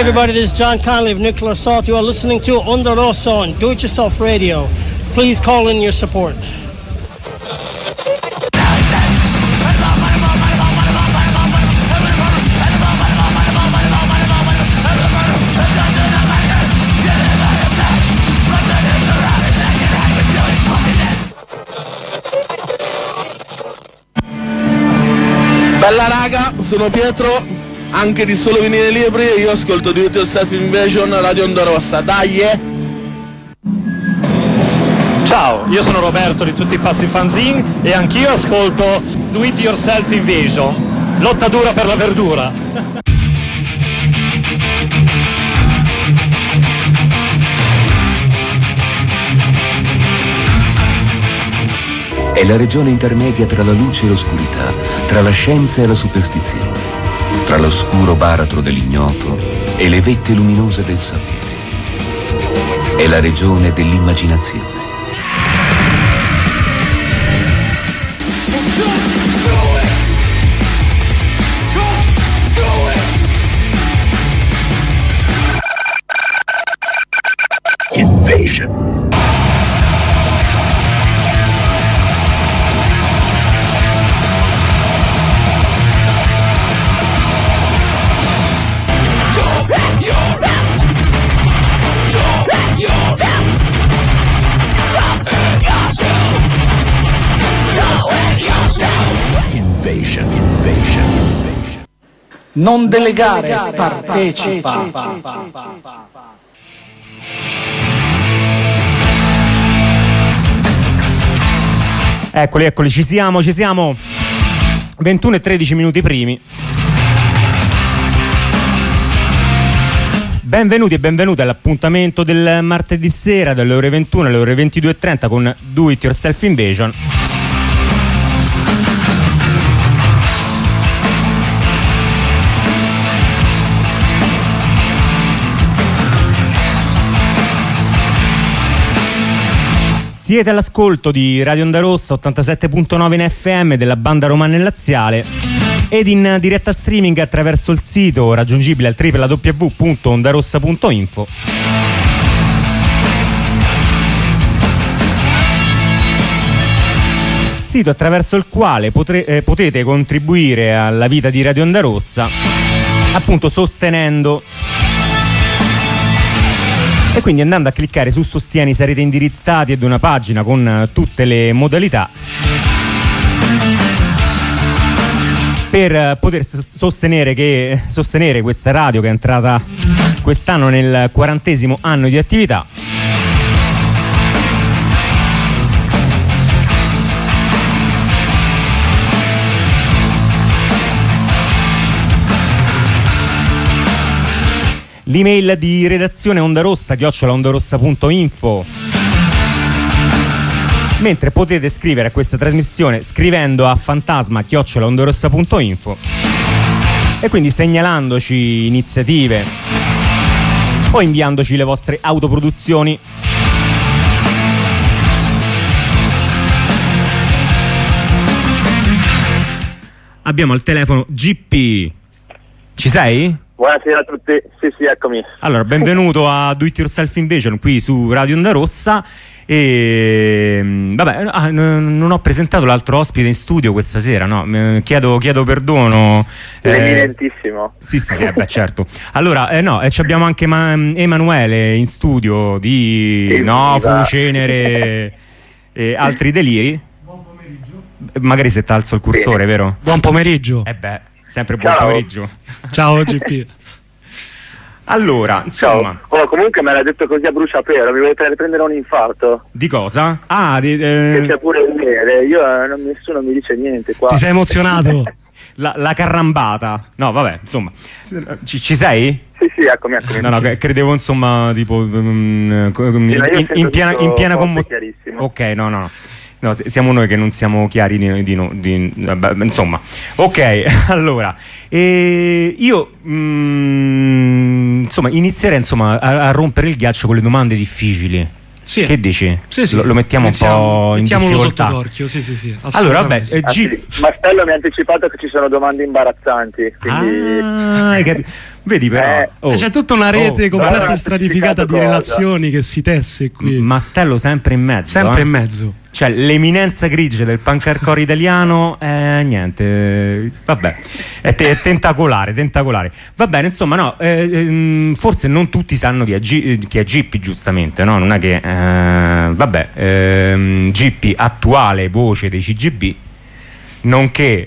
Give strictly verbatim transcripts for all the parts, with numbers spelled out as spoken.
everybody, this is John Conley of Nuclear Assault. You are listening to Onda Rossa on Do It Yourself Radio. Please call in your support. Bella raga, sono Pietro, anche di Solo Vinile Libri, io ascolto Do It Yourself Invasion, Radio Onda Rossa, dai eh! Ciao, io sono Roberto di Tutti i Pazzi Fanzine e anch'io ascolto Do It Yourself Invasion, lotta dura per la verdura. È la regione intermedia tra la luce e l'oscurità, tra la scienza e la superstizione, tra l'oscuro baratro dell'ignoto e le vette luminose del sapere. È la regione dell'immaginazione. Invasion. Invasion, invasion, invasion. Non delegare, partecipa. Eccoli, eccoli, ci siamo, ci siamo. ventuno e tredici minuti primi. Benvenuti e benvenute all'appuntamento del martedì sera dalle ore ventuno alle ore ventidue e trenta con Do It Yourself Invasion. Siete all'ascolto di Radio Onda Rossa ottantasette virgola nove in F M della banda romana e laziale ed in diretta streaming attraverso il sito raggiungibile al w w w punto ondarossa punto info. Sito attraverso il quale potre, eh, potete contribuire alla vita di Radio Onda Rossa, appunto sostenendo. E quindi andando a cliccare su Sostieni sarete indirizzati ad una pagina con tutte le modalità per poter sostenere, che, sostenere questa radio che è entrata quest'anno nel quarantesimo anno di attività. L'email di redazione ondarossa chiocciola ondarossa punto info, mentre potete scrivere a questa trasmissione scrivendo a fantasma chiocciola ondarossa punto info e quindi segnalandoci iniziative o inviandoci le vostre autoproduzioni. Abbiamo al telefono G P. Ci sei? Buonasera a tutti, sì sì, eccomi. Allora, benvenuto a Do It Yourself Invasion qui su Radio Onda Rossa. E vabbè, ah, n- non ho presentato l'altro ospite in studio questa sera, no? Chiedo, chiedo perdono. Evidentissimo. Eh, sì, sì, sì, beh, certo. Allora, eh, no, eh, abbiamo anche Ma- Emanuele in studio di Evviva. No, Cenere e altri deliri. Buon pomeriggio. Magari se t'alzo il cursore, Bene. vero? Buon pomeriggio. Eh beh, sempre buon Ciao. pomeriggio. Ciao G P. Allora, insomma, Ciao. Oh, comunque me l'ha detto così a bruciapelo, mi volete prendere un infarto? di cosa? Ah, di, Che eh, c'è pure il nere, io eh, non, nessuno mi dice niente qua. Ti sei emozionato? la, la carrambata. No, vabbè, insomma. Ci, ci sei? Sì sì, eccomi, eccomi. No, no, cre- credevo insomma tipo um, Sì, ma io in, sento in piena, tutto in piena forte, commo- chiarissimo. Ok, no, no, no. No, se- siamo noi che non siamo chiari di, di, no- di- vabbè, insomma. Ok, allora eh, io mm, insomma inizierei insomma a, a rompere il ghiaccio con le domande difficili. Sì. Che dici? Sì, sì. Lo, lo mettiamo Iniziamo- un po' in mettiamolo difficoltà. sotto torchio, sì, sì, sì. Allora, vabbè, assolutamente. eh, Ah, G- sì. Mastello mi ha anticipato che ci sono domande imbarazzanti, quindi Ah, hai capi- Vedi però, Eh, oh, C'è tutta una rete oh, complessa allora, e stratificata di cosa? relazioni che si tesse qui. Mastello sempre in mezzo. Sempre eh. in mezzo. Cioè l'eminenza grigia del punk hardcore italiano, eh, niente, eh, vabbè, è, te- è tentacolare, tentacolare. Va bene, insomma, no, eh, ehm, forse non tutti sanno chi è, G- chi è Gippi, giustamente, no? Non è che, eh, vabbè, ehm, Gippi, attuale voce dei C G B, nonché,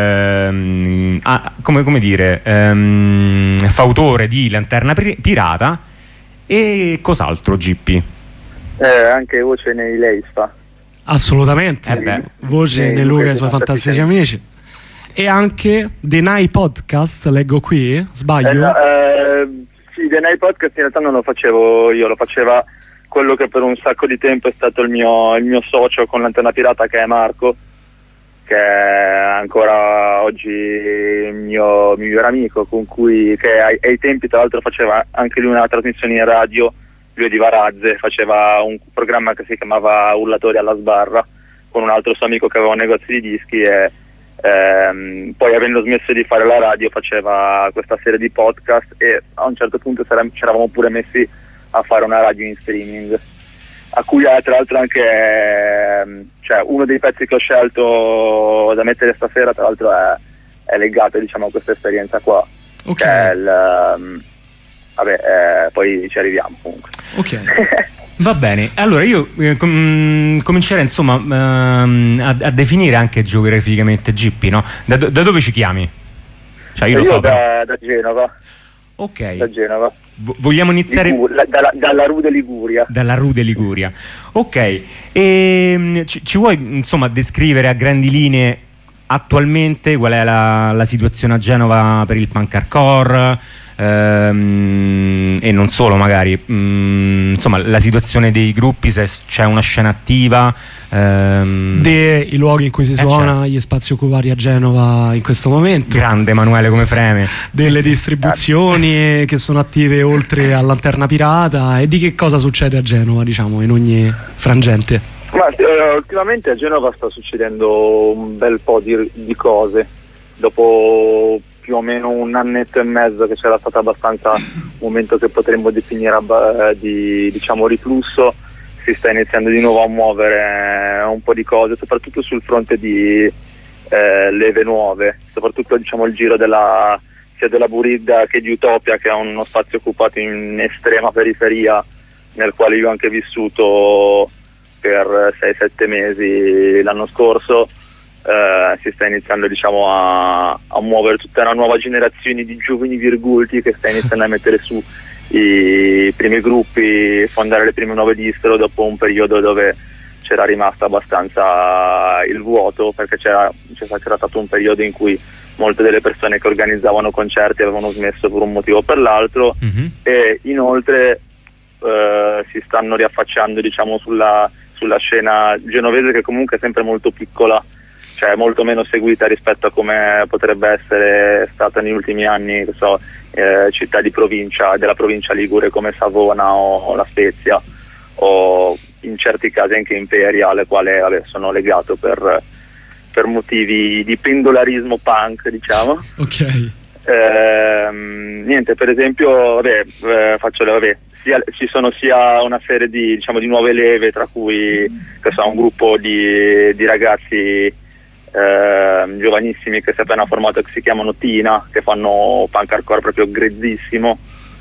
ehm, ah, come, come dire, ehm, fautore di Lanterna Pir- Pirata e cos'altro Gippi? Eh, anche voce nei Leisfa. Assolutamente. Eh beh. Voce Sì, nei Luca e i suoi fantastici fantastici amici. E anche The Night Podcast, leggo qui, sbaglio? Eh, no, eh, sì, The Night Podcast in realtà non lo facevo io, lo faceva quello che per un sacco di tempo è stato il mio, il mio socio con Lanterna Pirata, che è Marco, che è ancora oggi il mio migliore amico, con cui che ai, ai tempi tra l'altro faceva anche lui una trasmissione in radio. Lui di Varazze, faceva un programma che si chiamava Urlatori alla sbarra con un altro suo amico che aveva un negozio di dischi e ehm, poi, avendo smesso di fare la radio, faceva questa serie di podcast e a un certo punto ci eravamo pure messi a fare una radio in streaming, a cui tra l'altro anche ehm, cioè, uno dei pezzi che ho scelto da mettere stasera tra l'altro è, è legato, diciamo, a questa esperienza qua. Ok. Che è il, um, vabbè, eh, poi ci arriviamo comunque. Ok. Va bene, allora io eh, com- comincerei insomma ehm, a, a definire anche geograficamente Gippi, no? Da, do- da dove ci chiami? Cioè io lo Io so, però. da, da Genova, Ok, da Genova, V- vogliamo iniziare Ligur- la- dalla, dalla Rude Liguria. dalla Rude Liguria. Ok, e ci, ci vuoi insomma descrivere a grandi linee attualmente qual è la, la situazione a Genova per il punk hardcore? Ehm, e non solo, magari mm, insomma la situazione dei gruppi, se c'è una scena attiva, ehm, De, i luoghi in cui si Eh, suona, certo. gli spazi occupati a Genova in questo momento, grande Emanuele come freme, delle distribuzioni che sono attive oltre a Lanterna Pirata, e di che cosa succede a Genova, diciamo, in ogni frangente. Ma eh, ultimamente a Genova sta succedendo un bel po' di, di cose. Dopo più o meno un annetto e mezzo che c'era stato abbastanza un momento che potremmo definire abba- di, diciamo, riflusso, si sta iniziando di nuovo a muovere un po' di cose, soprattutto sul fronte di eh, leve nuove, soprattutto, diciamo, il giro della, sia della Buridda che di Utopia, che è uno spazio occupato in estrema periferia, nel quale io ho anche vissuto per sei sette mesi l'anno scorso. Uh, si sta iniziando, diciamo, a, a muovere tutta una nuova generazione di giovani virgulti che sta iniziando a mettere su i primi gruppi, fondare le prime nuove distro dopo un periodo dove c'era rimasto abbastanza il vuoto, perché c'era, c'era stato un periodo in cui molte delle persone che organizzavano concerti avevano smesso per un motivo o per l'altro. Mm-hmm. E inoltre uh, si stanno riaffacciando, diciamo, sulla, sulla scena genovese, che comunque è sempre molto piccola, cioè molto meno seguita rispetto a come potrebbe essere stata negli ultimi anni, che so, eh, città di provincia, della provincia ligure come Savona o, o La Spezia, o in certi casi anche Imperia, alle quali vabbè, sono legato per, per motivi di pendolarismo punk, diciamo. Ok. Eh, niente, per esempio, vabbè, eh, faccio le vabbè, sia, ci sono sia una serie di, diciamo, di nuove leve, tra cui che so, un gruppo di, di ragazzi Eh, giovanissimi che si è appena formato, che si chiamano Tina, che fanno punk hardcore proprio grezzissimo.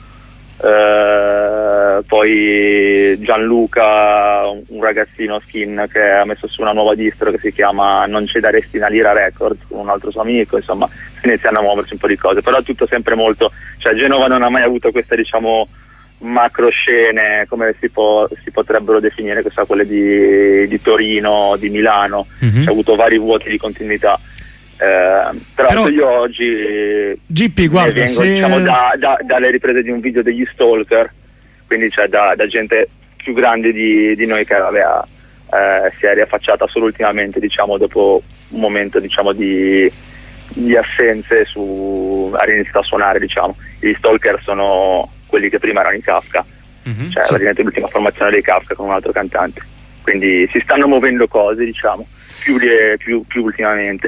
Eh, poi Gianluca, un ragazzino skin che ha messo su una nuova distro che si chiama Non c'è da resti una lira records, con un altro suo amico. Insomma, si iniziano a muoversi un po' di cose, però tutto sempre molto, cioè Genova non ha mai avuto queste, diciamo, macro scene come si, può, si potrebbero definire, che so, quelle di, di Torino, di Milano. Mm-hmm. C'è avuto vari vuoti di continuità. Eh, tra l'altro io oggi Gippi, guarda, vengo, se... diciamo, da, da, dalle riprese di un video degli Stalker, quindi cioè da, da gente più grande di, di noi che aveva, eh, si è riaffacciata solo ultimamente, diciamo, dopo un momento, diciamo, di, di assenze, su, ha iniziato a suonare, diciamo. Gli Stalker sono quelli che prima erano i Kafka, mm-hmm, cioè sì. Praticamente l'ultima formazione dei Kafka con un altro cantante, quindi si stanno muovendo cose, diciamo, più, più, più ultimamente.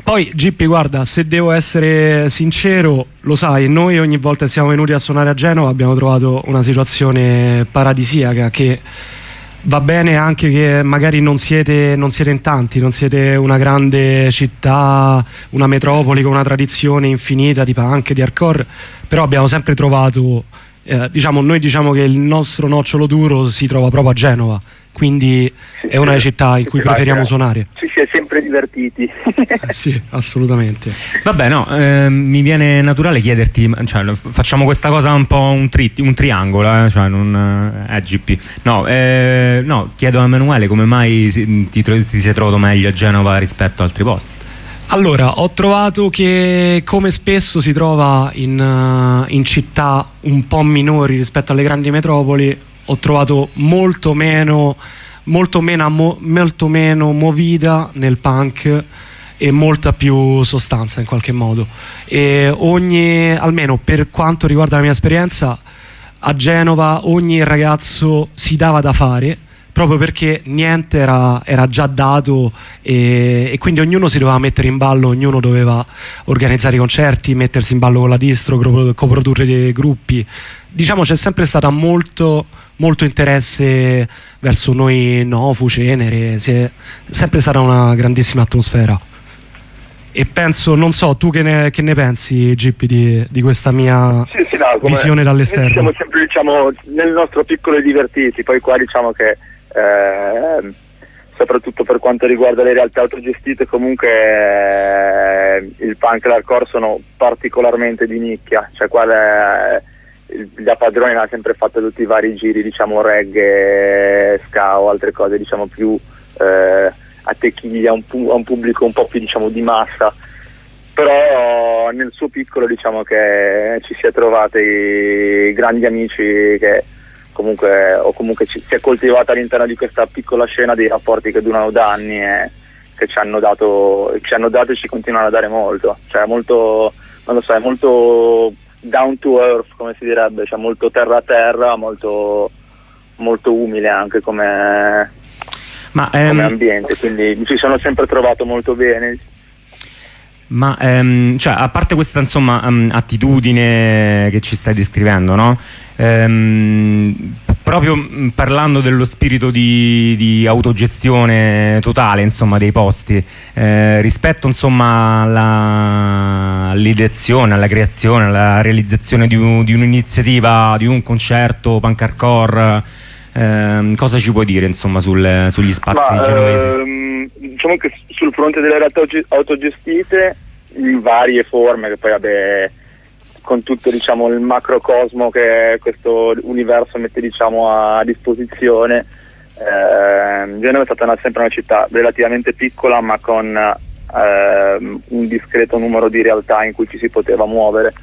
Poi Gippi, guarda, se devo essere sincero, lo sai, noi ogni volta che siamo venuti a suonare a Genova abbiamo trovato una situazione paradisiaca, che va bene anche che magari non siete, non siete in tanti, non siete una grande città, una metropoli con una tradizione infinita di punk, di hardcore, però abbiamo sempre trovato, eh, diciamo, noi diciamo che il nostro nocciolo duro si trova proprio a Genova, quindi sì, è una delle città in cui preferiamo suonare. Ci si è sempre divertiti. Eh sì, assolutamente. Vabbè, no, eh, mi viene naturale chiederti, cioè, facciamo questa cosa un po' un, tri un triangolo, eh, cioè non eh, G P. No, eh, no, chiedo a Emanuele come mai si, ti, ti sei trovato meglio a Genova rispetto ad altri posti. Allora, ho trovato che, come spesso si trova in, uh, in città un po' minori rispetto alle grandi metropoli, ho trovato molto meno, molto meno, mo, molto meno movida nel punk e molta più sostanza in qualche modo. E ogni, almeno per quanto riguarda la mia esperienza, a Genova ogni ragazzo si dava da fare, proprio perché niente era, era già dato, e, e quindi ognuno si doveva mettere in ballo, ognuno doveva organizzare i concerti, mettersi in ballo con la distro, coprodurre dei gruppi. Diciamo c'è sempre stata molto, molto interesse verso noi Nofu, Cenere, è sempre stata una grandissima atmosfera. E penso, non so, tu che ne, che ne pensi, Gippi, di, di questa mia sì, sì, no, visione dall'esterno? Siamo sempre, diciamo, nel nostro piccolo e divertiti, poi qua diciamo che eh, soprattutto per quanto riguarda le realtà autogestite, comunque eh, il punk e l'hardcore sono particolarmente di nicchia, cioè qua le, da padrone ha sempre fatto tutti i vari giri, diciamo reggae, ska o altre cose, diciamo più eh, attecchiglia a un, pu a un pubblico un po' più, diciamo, di massa, però nel suo piccolo diciamo che ci si è trovati grandi amici che comunque o comunque ci, si è coltivata all'interno di questa piccola scena dei rapporti che durano da anni e che ci hanno dato ci hanno dato e ci continuano a dare molto, cioè molto, non lo so, è molto down to earth, come si direbbe, cioè molto terra a terra, molto molto umile anche come Ma, come ehm, ambiente, quindi mi ci sono sempre trovato molto bene. Ma ehm, cioè, a parte questa insomma um, attitudine che ci stai descrivendo, no? Ehm, proprio mh, parlando dello spirito di, di autogestione totale, insomma, dei posti, eh, rispetto insomma alla, all'ideazione, alla creazione, alla realizzazione di, un, di un'iniziativa, di un concerto punk hardcore. Eh, cosa ci puoi dire insomma sul, sugli spazi Ma, genovesi? Ehm, diciamo che sul fronte delle realtà autogestite in varie forme, che poi vabbè con tutto, diciamo, il macrocosmo che questo universo mette, diciamo, a disposizione, eh, Genova è stata una, sempre una città relativamente piccola ma con eh, un discreto numero di realtà in cui ci si poteva muovere.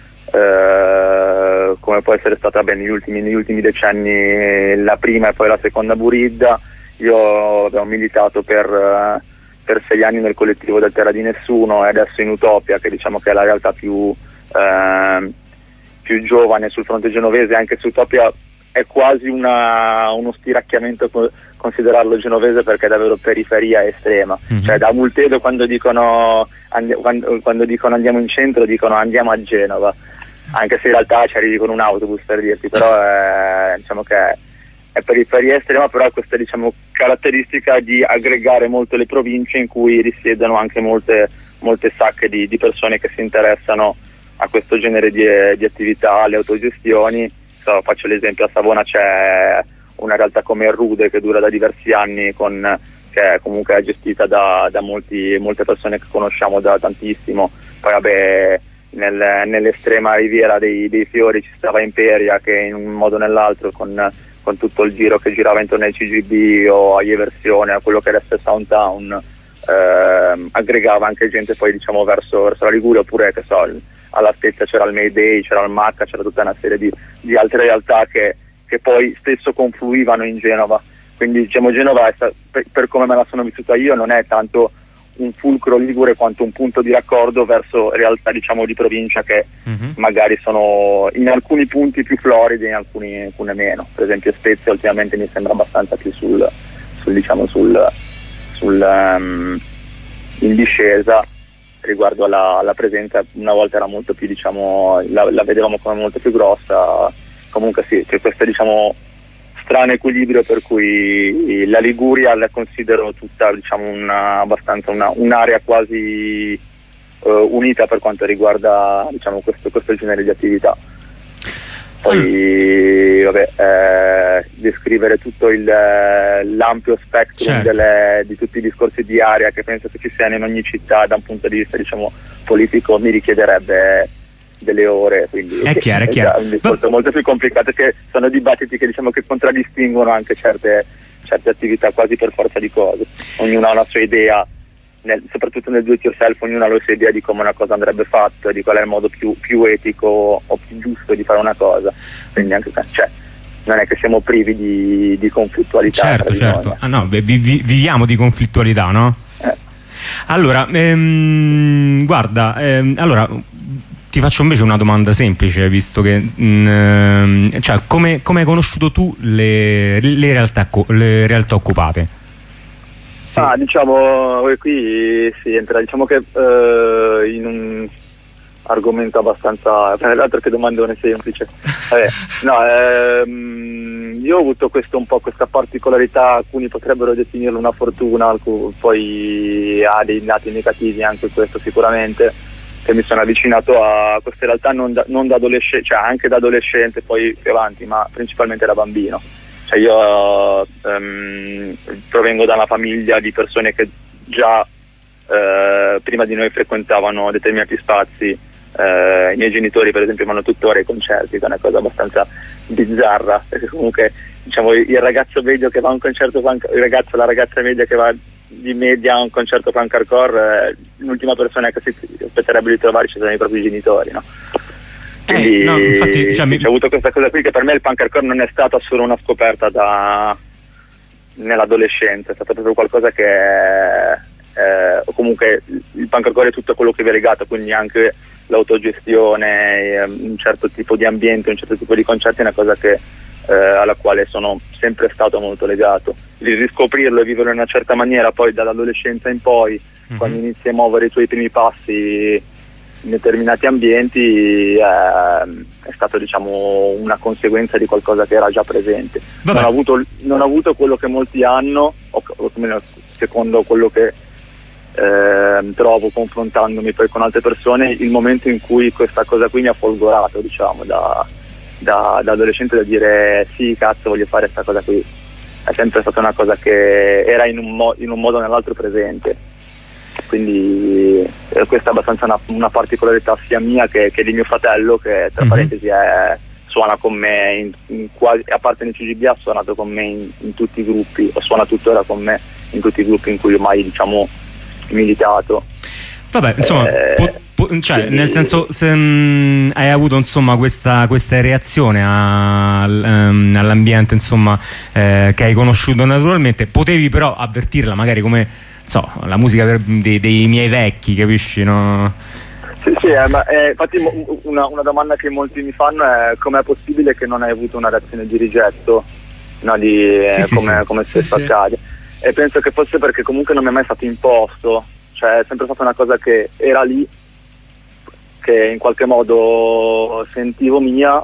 Uh, come può essere stata bene negli ultimi, negli ultimi decenni la prima e poi la seconda Buridda. Io avevo militato per, uh, per sei anni nel collettivo del Terra di Nessuno e adesso in Utopia, che diciamo che è la realtà più, uh, più giovane sul fronte genovese, anche se Utopia è quasi una, uno stiracchiamento co considerarlo genovese, perché è davvero periferia estrema. Mm-hmm. Cioè da Multedo quando dicono, quando, quando dicono andiamo in centro dicono andiamo a Genova, anche se in realtà ci arrivi con un autobus, per dirti, però è, diciamo che è periferia estrema, però ha questa, diciamo, caratteristica di aggregare molto le province in cui risiedono anche molte, molte sacche di, di persone che si interessano a questo genere di, di attività, alle autogestioni. So, faccio l'esempio, a Savona c'è una realtà come il Rude che dura da diversi anni, con, che è comunque gestita da, da molti, molte persone che conosciamo da tantissimo. Poi vabbè, Nel, nell'estrema riviera dei, dei fiori ci stava Imperia, che in un modo o nell'altro con, con tutto il giro che girava intorno ai C G B o agli Eversione, a quello che adesso è Soundtown, eh, aggregava anche gente poi, diciamo, verso, verso la Liguria, oppure che so, alla Spezia c'era il Mayday, c'era il Macca, c'era tutta una serie di, di altre realtà che, che poi spesso confluivano in Genova. Quindi diciamo Genova, è sta, per, per come me la sono vissuta io, non è tanto un fulcro ligure quanto un punto di raccordo verso realtà, diciamo, di provincia che mm-hmm. magari sono in alcuni punti più floride, in alcuni, alcune meno. Per esempio Spezia ultimamente mi sembra abbastanza più sul, sul diciamo sul, sul um, in discesa, riguardo alla, alla presenza, una volta era molto più, diciamo, la, la vedevamo come molto più grossa. Comunque sì, c'è questo, diciamo, strano equilibrio per cui la Liguria la considero tutta, diciamo, una, abbastanza una, un'area quasi uh, unita per quanto riguarda, diciamo, questo, questo genere di attività. Poi vabbè, eh, descrivere tutto il, l'ampio spectrum, certo, delle, di tutti i discorsi di area che penso che ci siano in ogni città da un punto di vista, diciamo, politico, mi richiederebbe delle ore, quindi è chiaro, è chiaro. È un discorso molto più complicato, che sono dibattiti che, diciamo, che contraddistinguono anche certe, certe attività quasi per forza di cose. Ognuno ha una sua idea, nel, soprattutto nel do it yourself, ognuno ha la sua idea di come una cosa andrebbe fatta, di qual è il modo più, più etico o più giusto di fare una cosa, quindi anche, cioè, non è che siamo privi di, di conflittualità. Certo, certo. Ah, no, vi, vi, viviamo di conflittualità, no? Eh. Allora, ehm, guarda, ehm, allora ti faccio invece una domanda semplice, visto che mh, cioè, come, come hai conosciuto tu le, le, realtà, le realtà occupate? Sì. Ah, diciamo, qui si entra, diciamo che eh, in un argomento abbastanza, l'altro che domandone semplice. Vabbè, no, ehm, io ho avuto questo, un po' questa particolarità, alcuni potrebbero definirlo una fortuna, poi ha dei lati negativi anche questo sicuramente, che mi sono avvicinato a queste realtà non da, non da adolescente, cioè anche da adolescente, poi più avanti, ma principalmente da bambino. Cioè io um, provengo da una famiglia di persone che già uh, prima di noi frequentavano determinati spazi. Uh, i miei genitori per esempio vanno tuttora ai concerti, che è una cosa abbastanza bizzarra, perché comunque, diciamo, il ragazzo medio che va a un concerto punk, il ragazzo, la ragazza media che va di media a un concerto punk hardcore, eh, l'ultima persona che si aspetterebbe di trovarci sono i propri genitori, no? Quindi eh, no, infatti, cioè, mi... ho avuto questa cosa qui, che per me il punk hardcore non è stata solo una scoperta da nell'adolescenza, è stato proprio qualcosa che eh, o comunque il punk hardcore è tutto quello che vi è legato, quindi anche l'autogestione, un certo tipo di ambiente, un certo tipo di concerti, è una cosa che eh, alla quale sono sempre stato molto legato. Di riscoprirlo e viverlo in una certa maniera poi dall'adolescenza in poi, mm-hmm, quando inizi a muovere i tuoi primi passi in determinati ambienti, eh, è stato, diciamo, una conseguenza di qualcosa che era già presente. Non ho, avuto, non ho avuto quello che molti hanno, o, o secondo quello che eh, trovo confrontandomi poi con altre persone, il momento in cui questa cosa qui mi ha folgorato, diciamo, da, da, da adolescente, da dire sì, cazzo, voglio fare questa cosa qui. È sempre stata una cosa che era in un, mo- in un modo o nell'altro presente. Quindi eh, questa è abbastanza una, una particolarità sia mia che, che di mio fratello, che tra mm-hmm. parentesi è, suona con me in, in quasi, a parte nel C G B, ha suonato con me in, in tutti i gruppi, o suona tuttora con me in tutti i gruppi in cui ho mai, diciamo, militato. Vabbè, insomma, eh, po- po- cioè, quindi, nel senso, se mh, hai avuto, insomma, questa, questa reazione a, um, all'ambiente, insomma, eh, che hai conosciuto naturalmente, potevi però avvertirla magari come, so, la musica per, dei, dei miei vecchi, capisci, no? Sì, sì, eh, ma eh, infatti una, una domanda che molti mi fanno è: com'è possibile che non hai avuto una reazione di rigetto, no, di, eh, sì, come, sì, come sì, spesso sì. accade? E penso che fosse perché comunque non mi è mai stato imposto, cioè è sempre stata una cosa che era lì, che in qualche modo sentivo mia,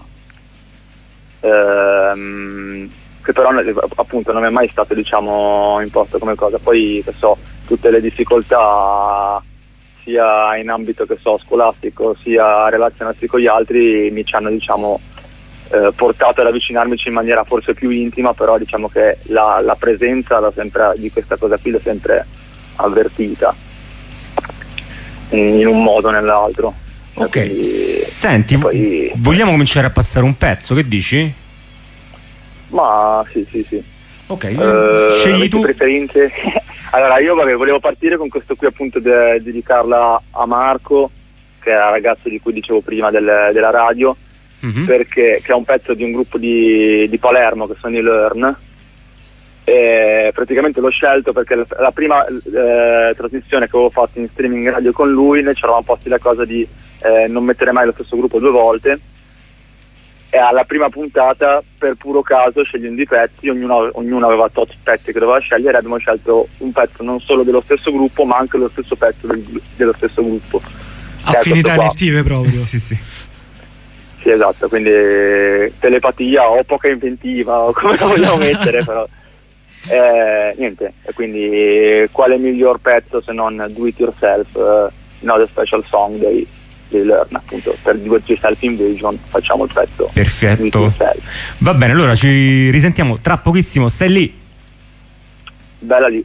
ehm, che però appunto non mi è mai stato, diciamo, imposto come cosa. Poi, che so, tutte le difficoltà sia in ambito, che so, scolastico, sia relazionarsi con gli altri, mi ci hanno, diciamo, eh, portato ad avvicinarmici in maniera forse più intima, però diciamo che la, la presenza l'ho sempre, di questa cosa qui l'ho sempre avvertita in, in un modo o nell'altro. Ok, quindi, senti, poi... vogliamo cominciare a passare un pezzo, che dici? Ma sì, sì, sì. Ok, uh, scegli tu. Preferenze? Allora, io vabbè, volevo partire con questo qui, appunto, de- dedicarla a Marco, che è il ragazzo di cui dicevo prima del, della radio, mm-hmm. perché che è un pezzo di un gruppo di, di Palermo, che sono i Learn. E praticamente l'ho scelto perché la, la prima eh, trasmissione che avevo fatto in streaming radio con lui, noi ci eravamo posti la cosa di eh, non mettere mai lo stesso gruppo due volte. e alla prima puntata, per puro caso, scegliendo i pezzi, ognuno, ognuno aveva tot pezzi che doveva scegliere, abbiamo scelto un pezzo non solo dello stesso gruppo ma anche lo stesso pezzo del, dello stesso gruppo. Affinità elettive proprio. Sì, sì. Sì, esatto, quindi telepatia o poca inventiva o come la vogliamo mettere, però eh, niente, e quindi quale miglior pezzo se non Do It Yourself, uh, Not a Special Song dei, dei Learn, appunto, per Do It Yourself Invasion facciamo il pezzo. Perfetto, va bene, allora ci risentiamo tra pochissimo, stai lì. Bella lì.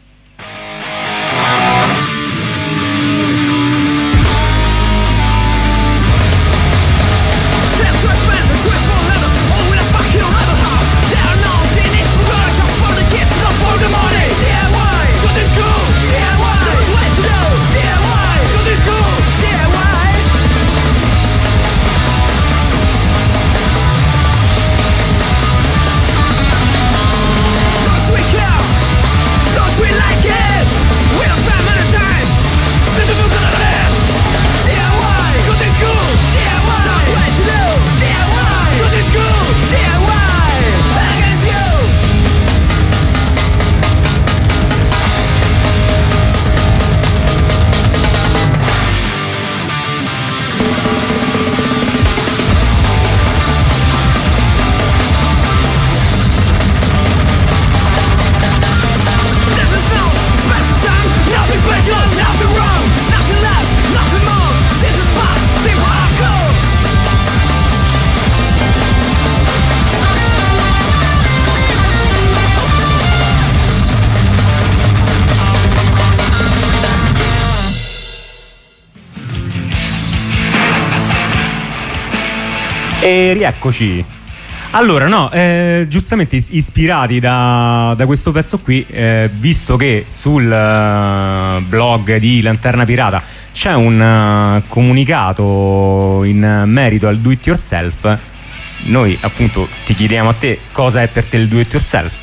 E rieccoci. Allora, no, eh, giustamente is- ispirati da, da questo pezzo qui, eh, visto che sul uh, blog di Lanterna Pirata c'è un uh, comunicato in merito al do it yourself, noi appunto ti chiediamo a te cosa è per te il do it yourself.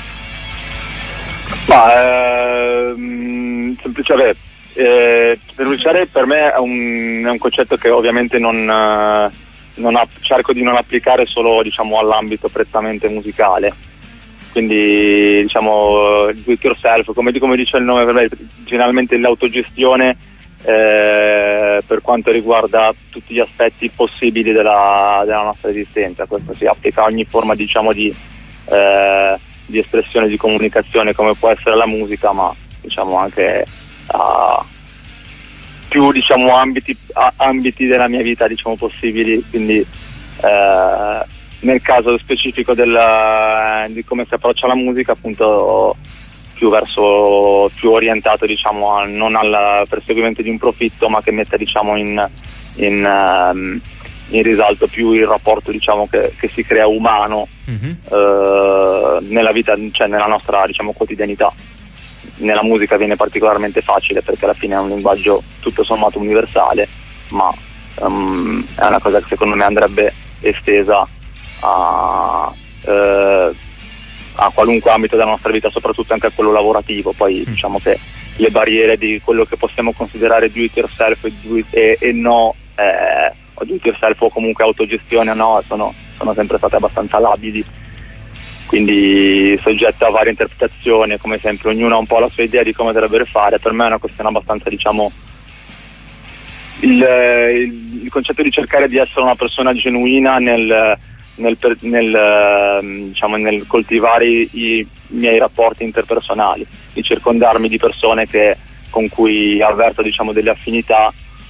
Ma ehm, semplicemente eh, per cominciare, per me è un, è un concetto che ovviamente non uh, Non ha, cerco di non applicare solo, diciamo, all'ambito prettamente musicale, quindi diciamo do it yourself, come, come dice il nome, per me generalmente l'autogestione eh, per quanto riguarda tutti gli aspetti possibili della, della nostra esistenza. Questo si applica a ogni forma, diciamo, di, eh, di espressione, di comunicazione, come può essere la musica, ma diciamo anche a più, diciamo, ambiti, ambiti della mia vita, diciamo, possibili, quindi eh, nel caso specifico della, di come si approccia la musica, appunto più verso più orientato, diciamo, a, non al perseguimento di un profitto, ma che metta, diciamo, in, in, um, in risalto più il rapporto, diciamo, che, che si crea umano mm-hmm. eh, nella vita, cioè nella nostra, diciamo, quotidianità. Nella musica viene particolarmente facile perché alla fine è un linguaggio tutto sommato universale, ma um, è una cosa che secondo me andrebbe estesa a, eh, a qualunque ambito della nostra vita, soprattutto anche a quello lavorativo. Poi mm. diciamo che le barriere di quello che possiamo considerare do it yourself e, do it, e, e no, eh, o do it yourself o comunque autogestione o no, sono, sono sempre state abbastanza labili, quindi soggetta a varie interpretazioni, come sempre ognuno ha un po' la sua idea di come dovrebbe fare. Per me è una questione abbastanza, diciamo, il, il, il concetto di cercare di essere una persona genuina nel, nel, nel, diciamo, nel coltivare i, i miei rapporti interpersonali, di circondarmi di persone che, con cui avverto, diciamo, delle affinità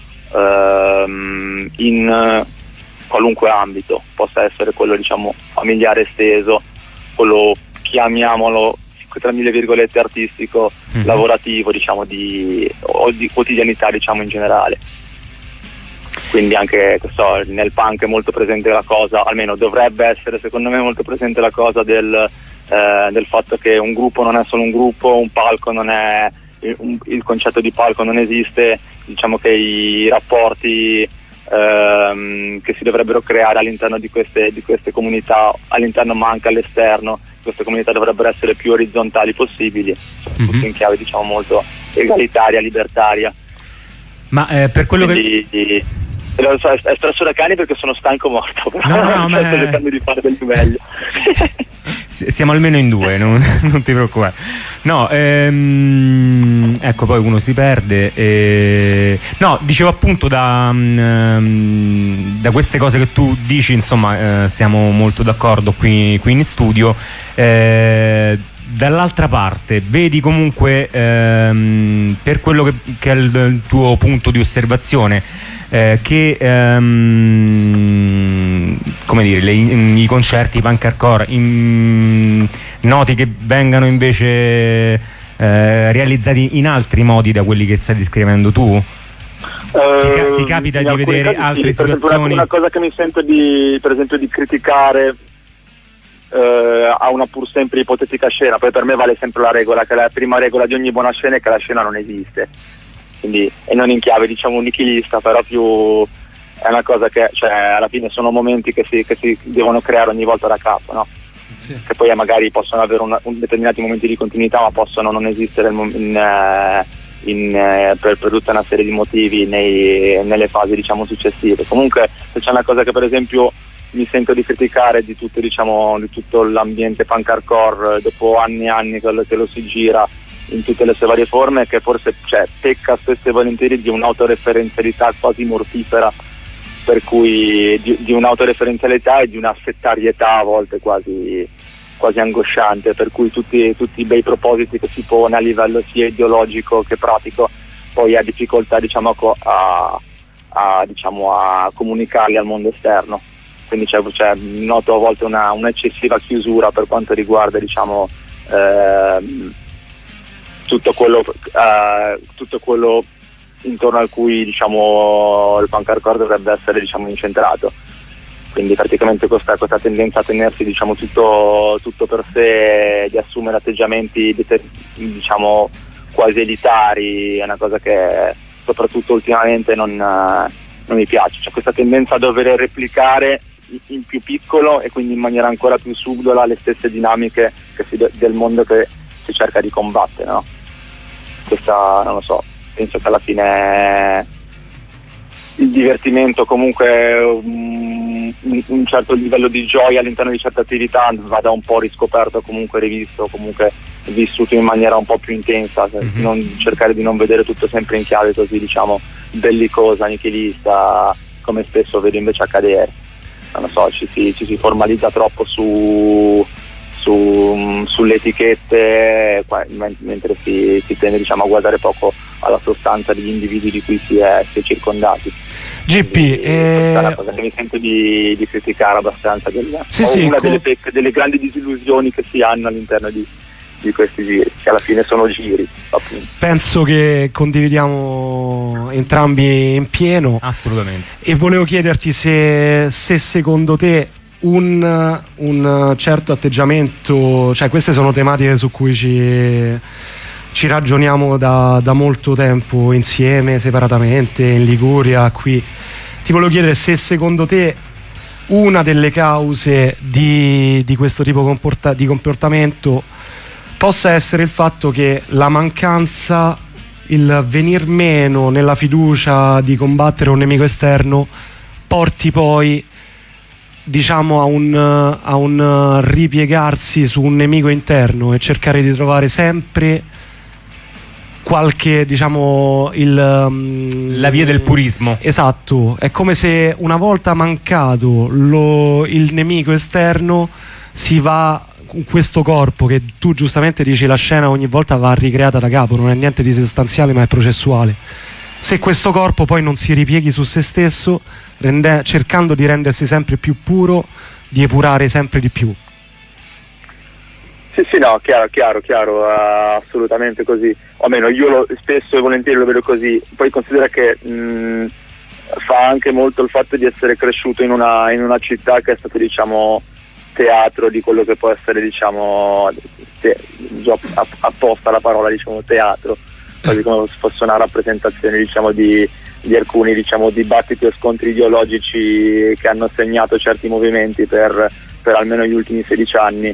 ehm, in qualunque ambito, possa essere quello, diciamo, familiare esteso, quello, chiamiamolo tra mille virgolette, artistico, mm-hmm. lavorativo, diciamo, di, o di quotidianità, diciamo, in generale. Quindi anche, so, nel punk è molto presente la cosa, almeno dovrebbe essere, secondo me, molto presente la cosa del, eh, del fatto che un gruppo non è solo un gruppo, un palco non è, un, il concetto di palco non esiste, diciamo che i rapporti Ehm, che si dovrebbero creare all'interno di queste, di queste comunità, all'interno ma anche all'esterno, queste comunità dovrebbero essere più orizzontali possibili, soprattutto mm-hmm. in chiave, diciamo, molto egalitaria, libertaria. Ma eh, per quello Quindi, che Lo so, è stresso da cani perché sono stanco morto, però no, no, ma... sto cercando di fare del più meglio. Siamo almeno in due, non, non ti preoccupare. No, ehm, ecco, poi uno si perde. E... No, dicevo appunto da, um, da queste cose che tu dici, insomma, eh, siamo molto d'accordo qui, qui in studio. Eh, dall'altra parte, vedi comunque, ehm, per quello che, che è il, il tuo punto di osservazione, Eh, che ehm, come dire, le, i concerti punk hardcore in, noti che vengano invece eh, realizzati in altri modi da quelli che stai descrivendo tu? Uh, ti, ca- ti capita di vedere casi, altre sì, situazioni? Una, una cosa che mi sento di, per esempio, di criticare eh, a una pur sempre ipotetica scena, poi per me vale sempre la regola, che la prima regola di ogni buona scena è che la scena non esiste. Quindi, e non in chiave diciamo nichilista, però più è una cosa che, cioè, alla fine sono momenti che si, che si devono creare ogni volta da capo, no? Sì. Che poi magari possono avere una, un determinati momenti di continuità, ma possono non esistere in, in, in, per, per tutta una serie di motivi nei, nelle fasi diciamo successive. Comunque, se c'è una cosa che per esempio mi sento di criticare di tutto, diciamo, di tutto l'ambiente punk hardcore dopo anni e anni che lo, che lo si gira in tutte le sue varie forme, che forse, cioè, pecca spesso e volentieri di un'autoreferenzialità quasi mortifera, per cui di, di un'autoreferenzialità e di una settarietà a volte quasi, quasi angosciante, per cui tutti, tutti i bei propositi che si pone a livello sia ideologico che pratico poi ha difficoltà diciamo a, a, diciamo, a comunicarli al mondo esterno, quindi c'è, c'è, noto a volte una, un'eccessiva chiusura per quanto riguarda diciamo eh, tutto quello uh, tutto quello intorno al cui diciamo il punk hardcore dovrebbe essere diciamo incentrato, quindi praticamente questa, questa tendenza a tenersi diciamo tutto, tutto per sé, di assumere atteggiamenti diciamo quasi elitari, è una cosa che soprattutto ultimamente non, non mi piace, cioè questa tendenza a dover replicare in più piccolo e quindi in maniera ancora più subdola le stesse dinamiche che si, del mondo che si cerca di combattere, no? Questa, non lo so, penso che alla fine il divertimento, comunque un, un certo livello di gioia all'interno di certe attività vada un po' riscoperto, comunque rivisto, comunque vissuto in maniera un po' più intensa, mm-hmm. non cercare di non vedere tutto sempre in chiave così diciamo bellicosa, nichilista, come spesso vedo invece accadere. Non lo so, ci si, ci si formalizza troppo su Su, sulle etichette, mentre si, si tende diciamo a guardare poco alla sostanza degli individui di cui si è, si è circondati. G P Quindi, eh... è una cosa che mi sento di, di criticare abbastanza, del, sì, sì, una co- delle, pecche, delle grandi disillusioni che si hanno all'interno di, di questi giri, che alla fine sono giri appunto. Penso che condividiamo entrambi in pieno, assolutamente, e volevo chiederti se, se secondo te Un, un certo atteggiamento, cioè queste sono tematiche su cui ci, ci ragioniamo da, da molto tempo insieme, separatamente, in Liguria, qui. Ti volevo chiedere se secondo te una delle cause di, di questo tipo comporta, di comportamento possa essere il fatto che la mancanza, il venir meno nella fiducia di combattere un nemico esterno porti poi diciamo a un, a un ripiegarsi su un nemico interno e cercare di trovare sempre qualche, diciamo, il, um, la via del purismo. Esatto, è come se una volta mancato lo, il nemico esterno si va con questo corpo che tu giustamente dici la scena ogni volta va ricreata da capo, non è niente di sostanziale ma è processuale. Se questo corpo poi non si ripieghi su se stesso, rende, cercando di rendersi sempre più puro, di epurare sempre di più. Sì, sì, no, chiaro, chiaro, chiaro, uh, assolutamente così. O almeno io lo, spesso e volentieri lo vedo così. Poi considera che mh, fa anche molto il fatto di essere cresciuto in una, in una città che è stata, diciamo, teatro di quello che può essere, diciamo, te, apposta la parola, diciamo, teatro, quasi come se fosse una rappresentazione, diciamo, di, di alcuni, diciamo, dibattiti o scontri ideologici che hanno segnato certi movimenti per, per almeno gli ultimi sedici anni.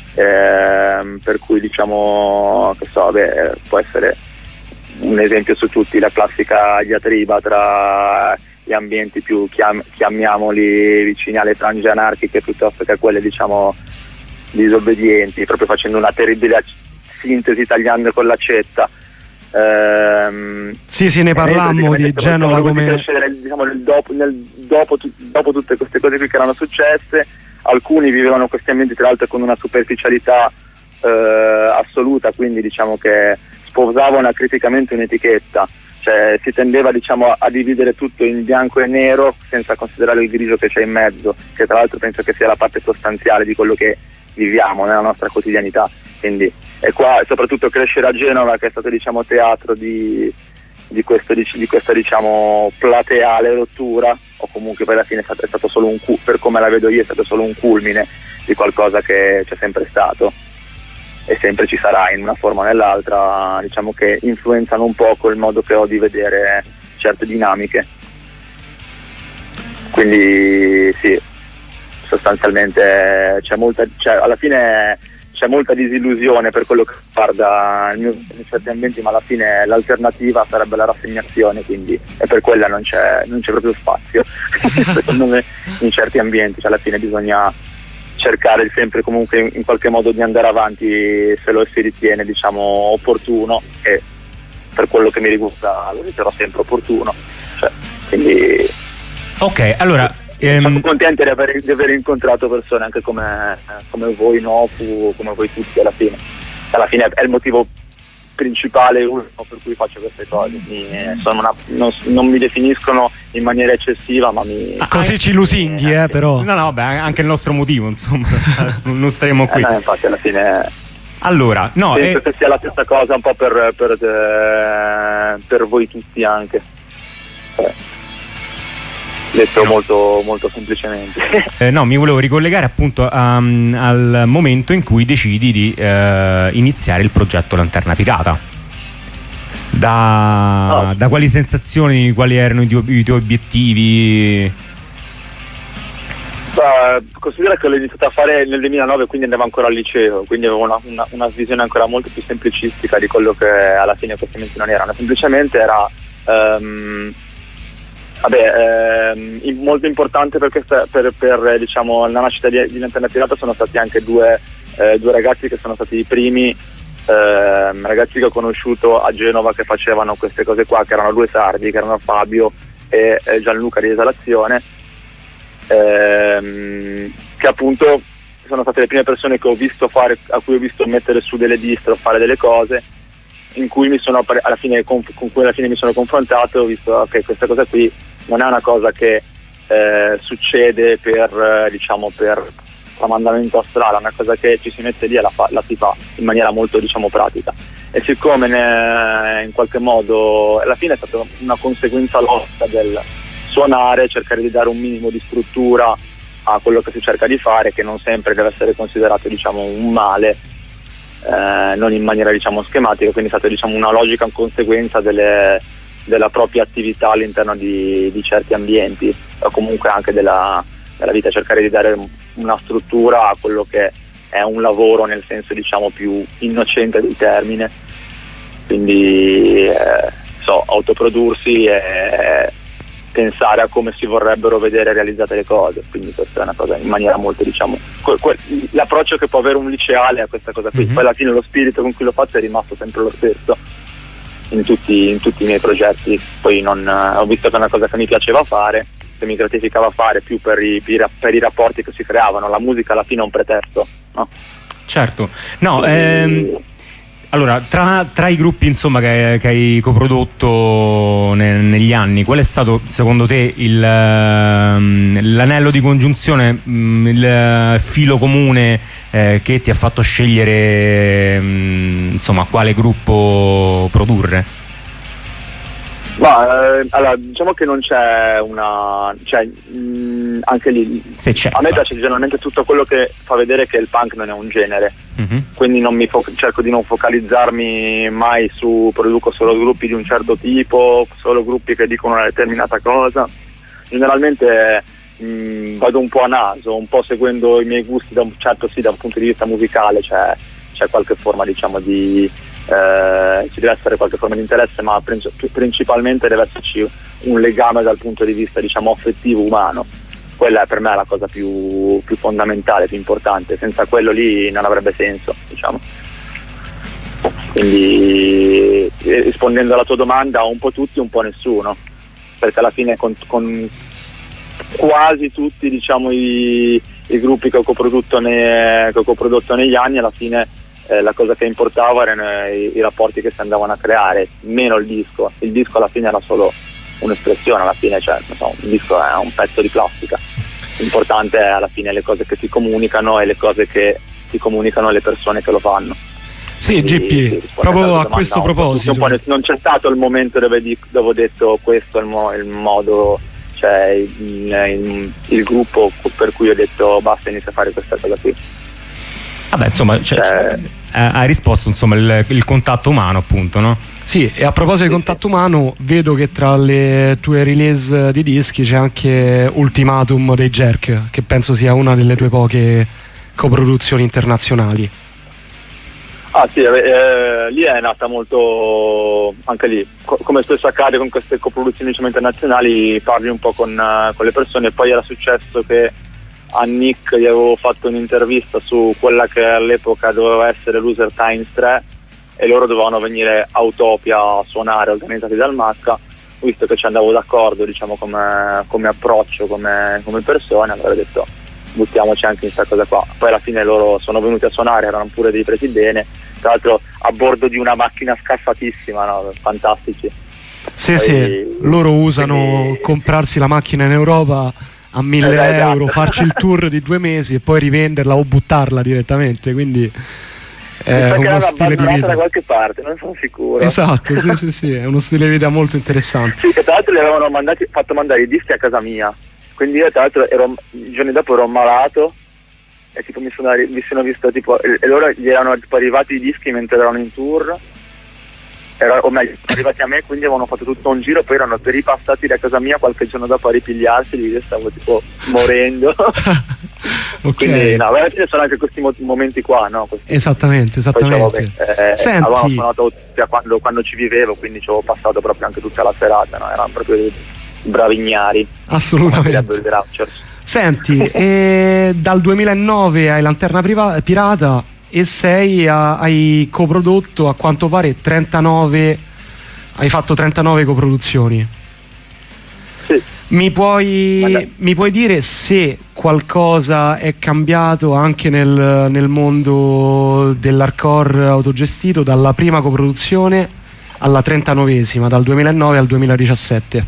Eh, per cui, diciamo, che so, beh, può essere un esempio su tutti la classica diatriba tra gli ambienti più, chiam- chiamiamoli vicini alle frange anarchiche piuttosto che a quelle diciamo disobbedienti, proprio facendo una terribile sintesi tagliando con l'accetta. Ehm, sì sì ne parlammo di Genova come crescere, diciamo, nel dopo, nel dopo, tu, dopo tutte queste cose qui che erano successe. Alcuni vivevano questi ambienti tra l'altro con una superficialità eh, assoluta, quindi diciamo che sposavano acriticamente un'etichetta, cioè si tendeva diciamo a, a dividere tutto in bianco e nero senza considerare il grigio che c'è in mezzo, che tra l'altro penso che sia la parte sostanziale di quello che viviamo nella nostra quotidianità. Quindi e qua soprattutto crescere a Genova, che è stato diciamo teatro di, di, questo, di, di questa diciamo plateale rottura, o comunque per la fine è stato, è stato solo un cu- per come la vedo io è stato solo un culmine di qualcosa che c'è sempre stato e sempre ci sarà in una forma o nell'altra, diciamo che influenzano un poco il modo che ho di vedere certe dinamiche. Quindi sì, sostanzialmente c'è molta, cioè alla fine c'è molta disillusione per quello che riguarda il mio in certi ambienti, ma alla fine l'alternativa sarebbe la rassegnazione, quindi e per quella non c'è, non c'è proprio spazio secondo me in certi ambienti, cioè alla fine bisogna cercare sempre comunque in, in qualche modo di andare avanti se lo si ritiene diciamo opportuno, e per quello che mi riguarda lo riterrò sempre opportuno, cioè, quindi ok, allora sono contento di aver, di aver incontrato persone anche come, come voi, Nofu, come voi tutti alla fine. Alla fine è il motivo principale per cui faccio queste cose. Mi, sono una, non, non mi definiscono in maniera eccessiva, ma mi... Ah, così ci lusinghi, eh, però. No, no, beh, anche il nostro motivo, insomma, non staremo qui. Eh, no, infatti alla fine... Allora, no... Penso eh... che sia la stessa cosa un po' per, per, per, per voi tutti anche. Eh. Detto no. molto, molto semplicemente. Eh, no, mi volevo ricollegare appunto um, al momento in cui decidi di uh, iniziare il progetto Lanterna Pirata. Da, oh. da quali sensazioni, quali erano i tuoi, i tuoi obiettivi? Uh, considera che l'ho iniziato a fare nel duemilanove, quindi andavo ancora al liceo, quindi avevo una, una, una visione ancora molto più semplicistica di quello che alla fine questi menti non erano. Semplicemente era... Um, Vabbè, ehm, molto importante per, questa, per, per diciamo, la nascita di, di Lanterna Pirata sono stati anche due, eh, due ragazzi che sono stati i primi eh, ragazzi che ho conosciuto a Genova che facevano queste cose qua, che erano due sardi, che erano Fabio e eh, Gianluca di Esalazione, ehm, che appunto sono state le prime persone che ho visto fare, a cui ho visto mettere su delle distro, fare delle cose, in cui mi sono alla fine con, con cui alla fine mi sono confrontato e ho visto che okay, questa cosa qui non è una cosa che eh, succede per eh, diciamo per tramandamento astrale, è una cosa che ci si mette lì e la, fa, la si fa in maniera molto diciamo pratica, e siccome ne, in qualche modo alla fine è stata una conseguenza logica del suonare, cercare di dare un minimo di struttura a quello che si cerca di fare, che non sempre deve essere considerato diciamo un male, eh, non in maniera diciamo schematica, quindi è stata diciamo una logica conseguenza delle della propria attività all'interno di, di certi ambienti, o comunque anche della, della vita, cercare di dare una struttura a quello che è un lavoro nel senso diciamo più innocente del termine, quindi eh, so, autoprodursi e pensare a come si vorrebbero vedere realizzate le cose, quindi questa è una cosa in maniera molto diciamo que- que- l'approccio che può avere un liceale a questa cosa qui, mm-hmm. Poi alla fine lo spirito con cui l'ho fatto è rimasto sempre lo stesso in tutti, in tutti i miei progetti. Poi non, eh, ho visto che è una cosa che mi piaceva fare, che mi gratificava fare più per i, per i rapporti che si creavano. La musica alla fine è un pretesto, no? Certo, no, Quindi... ehm, allora tra, tra i gruppi insomma che, che hai coprodotto ne, negli anni, qual è stato secondo te il, l'anello di congiunzione, il filo comune eh, che ti ha fatto scegliere insomma quale gruppo produrre? Ma, eh, allora, diciamo che non c'è una, cioè, mh, anche lì Se c'è, a me fa. piace generalmente tutto quello che fa vedere che il punk non è un genere, mm-hmm. Quindi non mi fo- cerco di non focalizzarmi mai su produco solo gruppi di un certo tipo, solo gruppi che dicono una determinata cosa. Generalmente mh, vado un po' a naso, un po' seguendo i miei gusti, da un certo sì da un punto di vista musicale, cioè c'è qualche forma diciamo di Eh, ci deve essere qualche forma di interesse, ma principalmente deve esserci un legame dal punto di vista, diciamo, affettivo, umano. Quella è per me la cosa più, più fondamentale, più importante. Senza quello lì non avrebbe senso, diciamo. Quindi, rispondendo alla tua domanda, un po' tutti, un po' nessuno, perché alla fine con, con quasi tutti, diciamo, i, i gruppi che ho coprodotto, ne, che ho coprodotto negli anni, alla fine eh, la cosa che importava erano i, i rapporti che si andavano a creare, meno il disco. Il disco alla fine era solo un'espressione, alla fine, cioè, non so, un disco è un pezzo di plastica. L'importante è alla fine le cose che ti comunicano e le cose che ti comunicano le persone che lo fanno. Sì, G P, proprio a questo proposito. Non c'è stato il momento dove, di, dove ho detto questo è il, mo, il modo, cioè il, il, il gruppo per cui ho detto basta, inizia a fare questa cosa qui. Vabbè, insomma, cioè, cioè, hai risposto, insomma, il, il contatto umano, appunto, no? Sì, e a proposito di contatto umano, vedo che tra le tue release di dischi c'è anche Ultimatum dei Jerk, che penso sia una delle tue poche coproduzioni internazionali. Ah sì, eh, lì è nata molto, anche lì, co- come spesso accade con queste coproduzioni, diciamo, internazionali, parli un po' con, uh, con le persone. Poi era successo che a Nick gli avevo fatto un'intervista su quella che all'epoca doveva essere Loser Times tre e loro dovevano venire a Utopia a suonare, organizzati dal Macca. Visto che ci andavo d'accordo, diciamo, come, come approccio, come, come persone, allora ho detto buttiamoci anche in questa cosa qua. Poi alla fine loro sono venuti a suonare, erano pure dei presi bene, tra l'altro a bordo di una macchina scaffatissima, no? Fantastici. Sì, Poi, sì, loro usano quindi comprarsi la macchina in Europa a mille eh, euro, esatto, farci il tour di due mesi e poi rivenderla o buttarla direttamente, quindi è uno stile di vita da qualche parte, non sono sicuro. Esatto, sì, sì, sì, è uno stile di vita molto interessante. Sì, che tra l'altro li avevano mandati, fatto mandare i dischi a casa mia, quindi io tra l'altro ero, i giorni dopo ero ammalato e tipo mi sono, mi sono visto tipo, e loro gli erano tipo arrivati i dischi mentre erano in tour, era, o meglio, sono arrivati a me, quindi avevano fatto tutto un giro, poi erano ripassati da casa mia qualche giorno dopo a ripigliarseli, io stavo tipo morendo. Ok. Quindi no, alla fine sono anche questi momenti qua, no? Questi, esattamente, esattamente. Poi, eh, Senti, avevamo suonato quando, quando ci vivevo, quindi ci avevo passato proprio anche tutta la serata, no? Erano proprio dei bravignari. Assolutamente. Senti, e dal duemilanove hai Lanterna Priva- Pirata e sei a, hai coprodotto a quanto pare trentanove, hai fatto trentanove coproduzioni. Sì. Mi puoi, mi puoi dire se qualcosa è cambiato anche nel, nel mondo dell'hardcore autogestito dalla prima coproduzione alla trentanovesima, dal duemilanove al duemiladiciassette?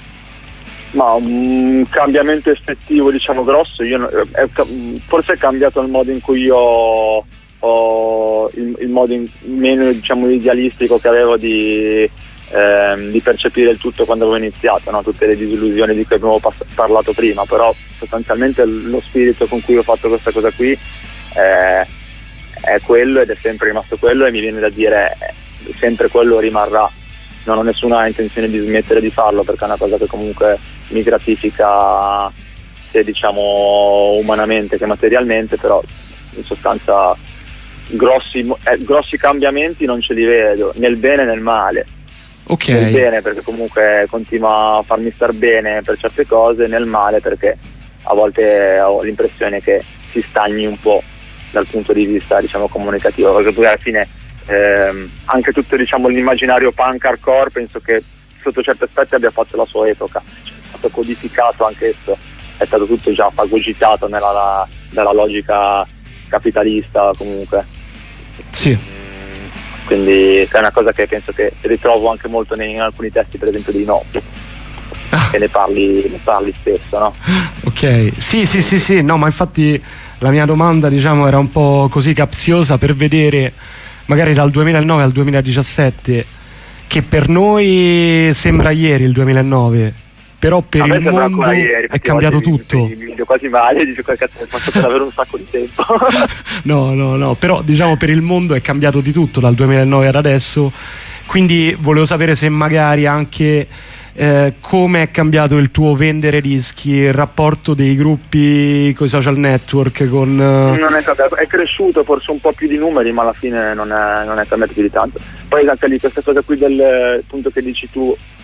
Ma un cambiamento effettivo, diciamo, grosso, io, è, forse è cambiato il modo in cui io ho il, il modo in, meno, diciamo, idealistico che avevo di, ehm, di percepire il tutto quando avevo iniziato, no? Tutte le disillusioni di cui abbiamo pass- parlato prima, però sostanzialmente lo spirito con cui ho fatto questa cosa qui è, è quello ed è sempre rimasto quello, e mi viene da dire eh, sempre quello rimarrà. Non ho nessuna intenzione di smettere di farlo, perché è una cosa che comunque mi gratifica sia, diciamo, umanamente che materialmente, però in sostanza grossi, eh, grossi cambiamenti non ce li vedo, nel bene e nel male. Ok. Nel bene perché comunque continua a farmi star bene per certe cose, nel male perché a volte ho l'impressione che si stagni un po' dal punto di vista, diciamo, comunicativo, perché poi alla fine ehm, anche tutto, diciamo, l'immaginario punk hardcore penso che sotto certi aspetti abbia fatto la sua epoca, cioè, è stato codificato anche esso, è stato tutto già fagocitato nella, nella logica capitalista comunque. Sì. Quindi è una cosa che penso che ritrovo anche molto nei, in alcuni testi, per esempio di Notte, ah. che ne parli, ne parli spesso, no? Ok, sì sì sì sì, no, ma infatti la mia domanda, diciamo, era un po' così capziosa per vedere magari dal duemilanove al duemiladiciassette, che per noi sembra ieri il duemilanove, però per il mondo ieri, è cambiato tutto. Mi vedo quasi male, dico che cazzo, faccio per avere un sacco di tempo. no no no, però diciamo per il mondo è cambiato di tutto dal duemilanove ad adesso, quindi volevo sapere se magari anche eh, come è cambiato il tuo vendere dischi, il rapporto dei gruppi con i social network, con uh... non è, è cresciuto forse un po' più di numeri, ma alla fine non è, non è cambiato più di tanto. Poi anche lì questa cosa qui del punto che dici tu,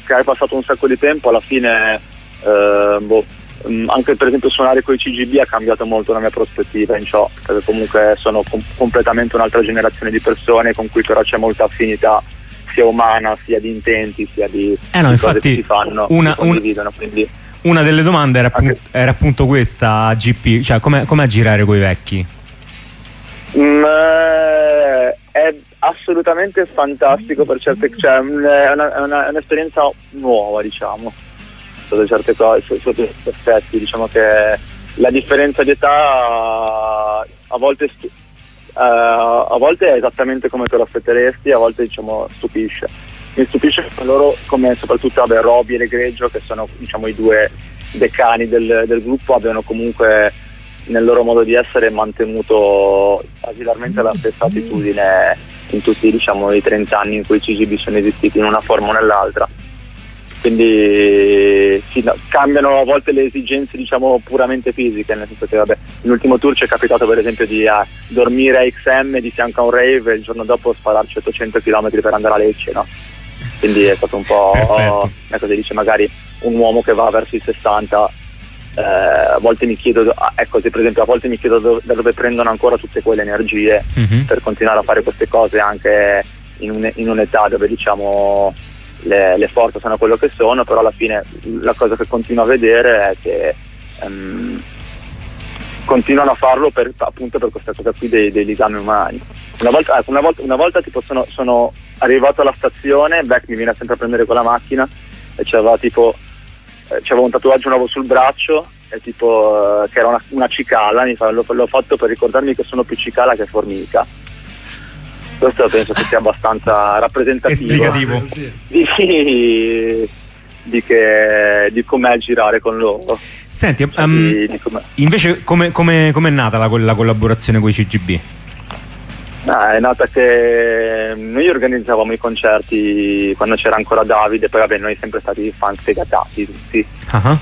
che hai passato un sacco di tempo, alla fine eh, boh, mh, anche per esempio suonare con i C G B ha cambiato molto la mia prospettiva in ciò, perché comunque sono com- completamente un'altra generazione di persone con cui però c'è molta affinità sia umana, sia di intenti, sia di, eh no, di infatti, cose che si fanno, una, che condividono, quindi una delle domande era, anche, appunto, era appunto questa, G P, cioè come a girare coi vecchi? Mm, eh, è assolutamente fantastico per certe, cioè è una, è una, è un'esperienza nuova, diciamo, sotto certe cose, sotto certi aspetti. Diciamo che la differenza di età a volte stu- uh, a volte è esattamente come te lo aspetteresti, a volte diciamo stupisce. Mi stupisce che loro, come soprattutto vabbè, Roby e Legreggio, che sono diciamo i due decani del, del gruppo, abbiano comunque nel loro modo di essere mantenuto basilarmente la stessa attitudine in tutti diciamo i trenta anni in cui i C G B sono esistiti in una forma o nell'altra. Quindi sì, no, cambiano a volte le esigenze diciamo puramente fisiche, nel senso che vabbè, l'ultimo tour ci è capitato per esempio di uh, dormire a X M di fianco a un rave e il giorno dopo spararci ottocento chilometri per andare a Lecce, no? Quindi è stato un po' ecco, si dice magari un uomo che va verso i sessanta. Eh, a volte mi chiedo, ecco, se per esempio a volte mi chiedo dove, da dove prendono ancora tutte quelle energie mm-hmm. per continuare a fare queste cose anche in, un, in un'età dove diciamo le, le forze sono quello che sono, però alla fine la cosa che continuo a vedere è che um, continuano a farlo per, appunto per questa cosa qui dei, dei legami umani. Una volta, una volta, una volta tipo sono, sono arrivato alla stazione, Beck mi viene sempre a prendere con la macchina e c'aveva tipo c'avevo un tatuaggio nuovo sul braccio e tipo uh, che era una, una cicala, mi fa, l'ho, l'ho fatto per ricordarmi che sono più cicala che formica. Questo penso che sia abbastanza rappresentativo esplicativo di, di, di, che, di com'è girare con loro. Senti, um, di, di com'è. Invece come come com'è nata la, la collaborazione con i C G B? No, è nata che noi organizzavamo i concerti quando c'era ancora Davide, poi vabbè noi sempre stati fan sfegatati tutti. Uh-huh.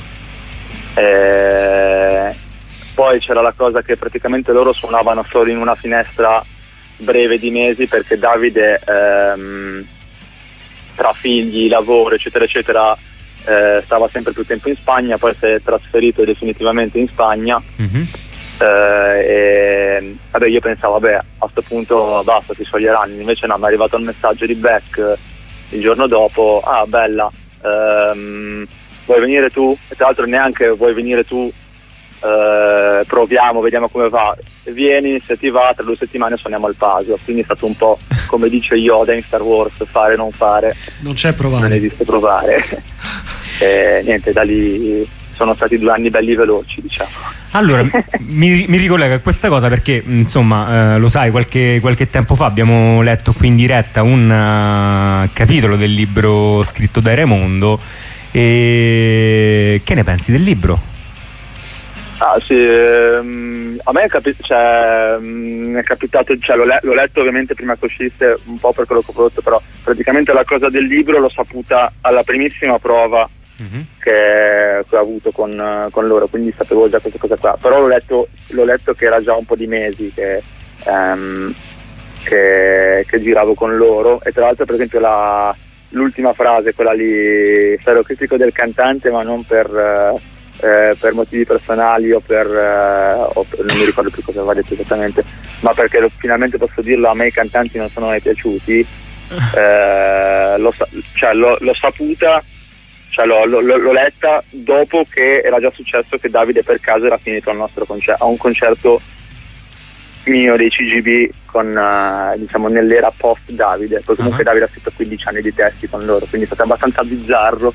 E poi c'era la cosa che praticamente loro suonavano solo in una finestra breve di mesi perché Davide ehm, tra figli, lavoro eccetera eccetera eh, stava sempre più tempo in Spagna, poi si è trasferito definitivamente in Spagna. Uh-huh. Uh, e vabbè io pensavo vabbè a questo punto basta, si scioglieranno, invece no, mi è arrivato il messaggio di Beck il giorno dopo, ah bella um, vuoi venire tu? E tra l'altro neanche vuoi venire tu, uh, proviamo, vediamo come va, vieni, se ti va tra due settimane suoniamo al Pasio. Quindi è stato un po' come dice Yoda in Star Wars, fare non fare, non c'è provare, non esiste provare. E niente, da lì sono stati due anni belli veloci, diciamo. Allora, mi, mi ricollega a questa cosa perché, insomma, eh, lo sai, qualche, qualche tempo fa abbiamo letto qui in diretta un uh, capitolo del libro scritto da Raimondo. E che ne pensi del libro? Ah sì, ehm, a me è, capi- cioè, mh, è capitato, cioè, l'ho, le- l'ho letto ovviamente prima che uscisse, un po' perché l'ho prodotto, però praticamente la cosa del libro l'ho saputa alla primissima prova mm-hmm. che, che ho avuto con, con loro, quindi sapevo già questa cosa qua, però l'ho letto, l'ho letto che era già un po' di mesi che, um, che, che giravo con loro, e tra l'altro per esempio la, l'ultima frase, quella lì, sarò critico del cantante ma non per, eh, per motivi personali o per, eh, o per, non mi ricordo più cosa aveva detto esattamente, ma perché lo, finalmente posso dirlo, a me i cantanti non sono mai piaciuti, eh, l'ho, cioè, l'ho, l'ho saputa, cioè l'ho, l'ho, l'ho letta dopo che era già successo che Davide per caso era finito al nostro concerto, a un concerto mio dei C G B con uh, diciamo nell'era post Davide, poi comunque uh-huh. Davide ha scritto quindici anni di testi con loro, quindi è stato abbastanza bizzarro,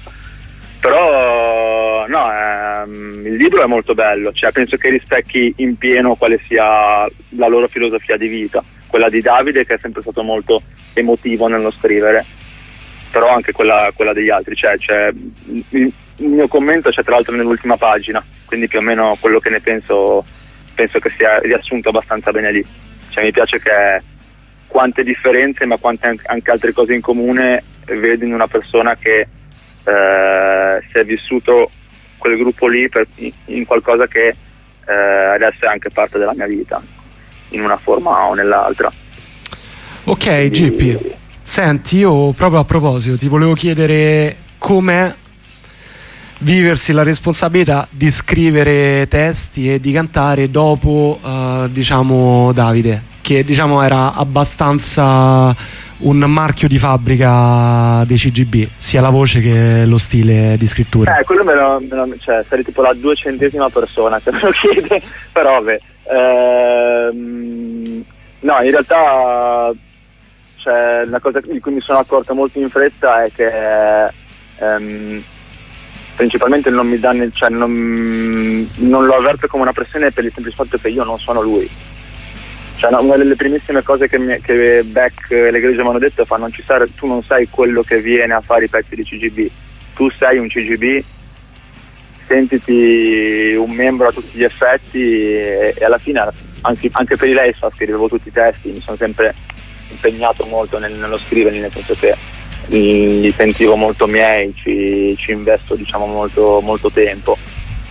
però no, ehm, il libro è molto bello, cioè penso che rispecchi in pieno quale sia la loro filosofia di vita, quella di Davide che è sempre stato molto emotivo nello scrivere, però anche quella, quella degli altri, cioè, cioè il, il mio commento c'è tra l'altro nell'ultima pagina, quindi più o meno quello che ne penso penso che sia riassunto abbastanza bene lì, cioè mi piace che quante differenze ma quante anche altre cose in comune vedo in una persona che eh, si è vissuto quel gruppo lì per, in qualcosa che eh, adesso è anche parte della mia vita in una forma o nell'altra. Ok, G P, senti, io proprio a proposito ti volevo chiedere com'è viversi la responsabilità di scrivere testi e di cantare dopo uh, diciamo Davide, che diciamo era abbastanza un marchio di fabbrica dei C G B, sia la voce che lo stile di scrittura. Eh, quello me lo, me lo cioè sarei tipo la duecentesima persona che me lo chiede, però beh, ehm, no, in realtà cioè, la cosa di cui mi sono accorto molto in fretta è che ehm, principalmente non mi dà, cioè non, non lo avverto come una pressione per il semplice fatto che io non sono lui. Cioè, no, una delle primissime cose che, mi, che Beck e l'Egregio mi hanno detto è fa, non ci sei, tu non sei quello che viene a fare i pezzi di C G B, tu sei un C G B, sentiti un membro a tutti gli effetti e, e alla fine anche, anche per i Leisfa scrivevo tutti i testi, mi sono sempre impegnato molto nel, nello scriverli, nel senso che li sentivo molto miei, ci, ci investo diciamo molto, molto tempo.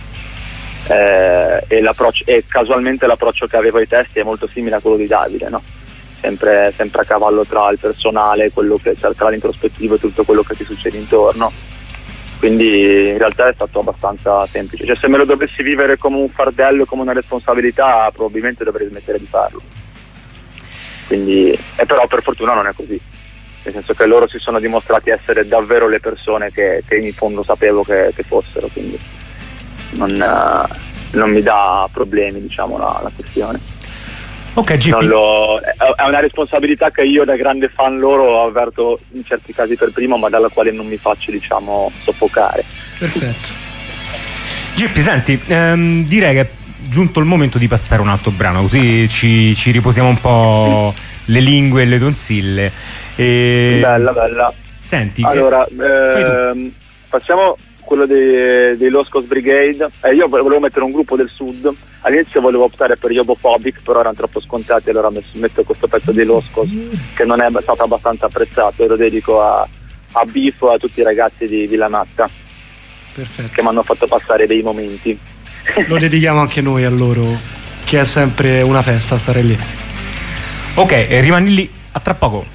Eh, e, l'approccio, e casualmente l'approccio che avevo ai testi è molto simile a quello di Davide, no? sempre, sempre a cavallo tra il personale, quello che, tra l'introspettivo e tutto quello che ti succede intorno, quindi in realtà è stato abbastanza semplice, cioè, se me lo dovessi vivere come un fardello, come una responsabilità, probabilmente dovrei smettere di farlo, quindi, e però per fortuna non è così, nel senso che loro si sono dimostrati essere davvero le persone che, che in fondo sapevo che, che fossero, quindi Non, uh, non mi dà problemi, diciamo, la, la questione. Ok, G P. Non lo, è, è una responsabilità che io da grande fan loro avverto in certi casi per primo, ma dalla quale non mi faccio, diciamo, soffocare. Perfetto. G P, senti, ehm, direi che è giunto il momento di passare un altro brano, così ci, ci riposiamo un po' le lingue e le tonsille. E... Bella, bella. Senti, allora, eh, ehm, facciamo quello dei, dei Los Cos Brigade. Eh, io volevo mettere un gruppo del sud, all'inizio volevo optare per Yobophobic, però erano troppo scontati, allora metto questo pezzo dei Los Cos che non è stato abbastanza apprezzato e lo dedico a, a Bifo e a tutti i ragazzi di Villa Matta. Perfetto. Che mi hanno fatto passare dei momenti. Lo dedichiamo anche noi a loro, che è sempre una festa stare lì. Ok, e rimani lì, a tra poco.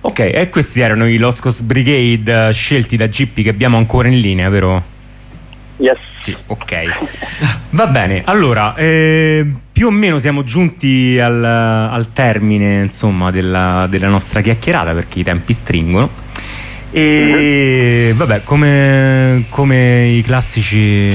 Ok, e questi erano i Lost Coast Brigade uh, scelti da G P, che abbiamo ancora in linea, vero? Yes. Sì, ok. Va bene, allora, eh, più o meno siamo giunti al, al termine, insomma, della, della nostra chiacchierata, perché i tempi stringono. E vabbè, come, come i classici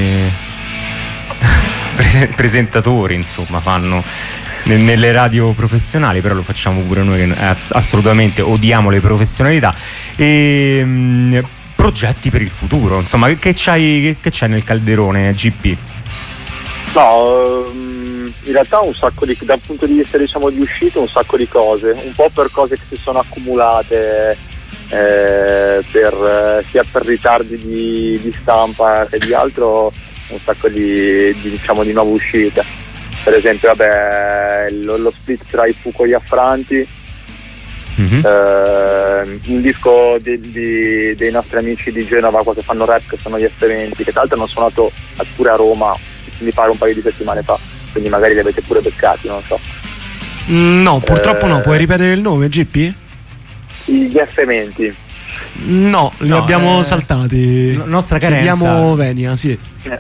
pre- presentatori, insomma, fanno nelle radio professionali, però lo facciamo pure noi che assolutamente odiamo le professionalità. E mh, progetti per il futuro, insomma, che c'hai, che, che c'hai nel calderone, G P? No, in realtà un sacco di, dal punto di vista, diciamo, di uscita, un sacco di cose, un po' per cose che si sono accumulate, eh, per, sia per ritardi di, di stampa che di altro, un sacco di, di, diciamo, di nuove uscite. Per esempio, vabbè, lo, lo split tra i Fuco e gli Affranti, mm-hmm. eh, un disco di, di, dei nostri amici di Genova qua che fanno rap, che sono gli Esperimenti, che tra l'altro hanno suonato pure a Roma, mi pare un paio di settimane fa, quindi magari li avete pure beccati, non so. Mm, no, purtroppo eh, no, puoi ripetere il nome, G P? Gli Esperimenti. No, li no, abbiamo eh, saltati. No, nostra carenza. Chiediamo Venia, sì. Eh.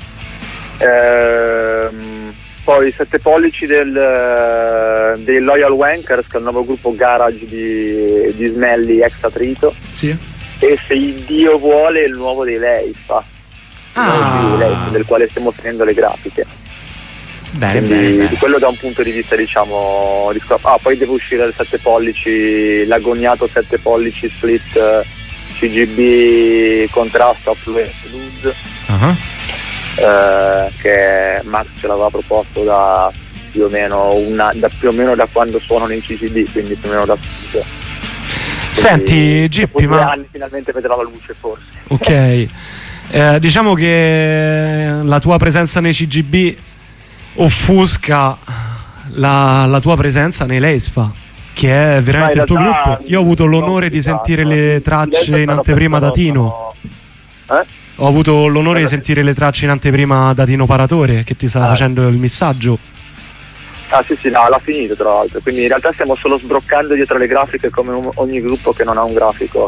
Ehm, Poi Sette Pollici del, dei Loyal Wankers, che è il nuovo gruppo garage di, di Smelly ex Atrito. Sì. E Se il Dio vuole, il nuovo dei Leisfa, ah. Leisfa, del quale stiamo tenendo le grafiche. Bene, Quindi, bene, bene. Di quello da un punto di vista, diciamo, di... ah, poi deve uscire il Sette Pollici, l'agognato Sette Pollici split C G B contrasto Affluent Blues. Uh-huh. Eh, che Max ce l'aveva proposto da più o meno una, da più o meno da quando suonano in C C D, quindi più o meno da subito. Senti, G P, ma anni finalmente vedrà la luce, forse. Ok. eh, diciamo che la tua presenza nei C G B offusca la, la tua presenza nei Leisfa, che è veramente il tuo gruppo. Io ho avuto l'onore di sentire le tracce in anteprima da Tino. Eh? Ho avuto l'onore di sentire le tracce in anteprima da Tino Paratore, che ti sta ah. facendo il missaggio. Ah sì sì, no, l'ha finito tra l'altro, quindi in realtà stiamo solo sbroccando dietro le grafiche come un, ogni gruppo che non ha un grafico.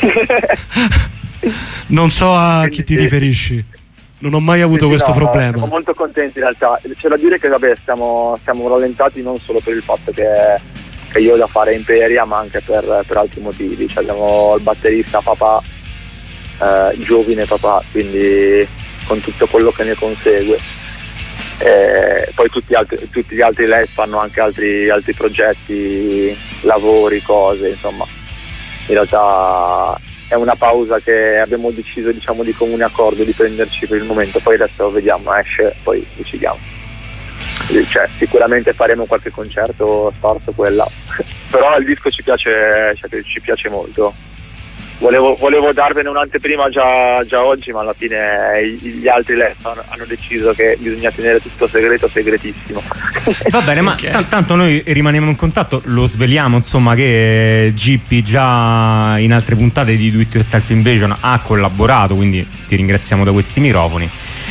Non so a quindi, chi ti sì. riferisci, non ho mai avuto sì, questo no, problema. No, siamo molto contenti in realtà, c'è da dire che vabbè stiamo, stiamo rallentati non solo per il fatto che, che io ho da fare Imperia, ma anche per, per altri motivi. Cioè, abbiamo il batterista papà, eh, giovine papà, quindi con tutto quello che ne consegue. Eh, poi tutti, altri, tutti gli altri lei fanno anche altri, altri progetti, lavori, cose, insomma. In realtà è una pausa che abbiamo deciso, diciamo, di comune accordo di prenderci per il momento, poi adesso vediamo, esce, poi decidiamo. Cioè, sicuramente faremo qualche concerto sparso quella, però il disco ci piace, cioè, ci piace molto. Volevo, volevo darvene un'anteprima già, già oggi, ma alla fine gli altri hanno, hanno deciso che bisogna tenere tutto segreto, segretissimo. Va bene, ma okay. t- tanto noi rimaniamo in contatto, lo sveliamo, insomma, che G P già in altre puntate di Do It Yourself Invasion ha collaborato, quindi ti ringraziamo da questi microfoni.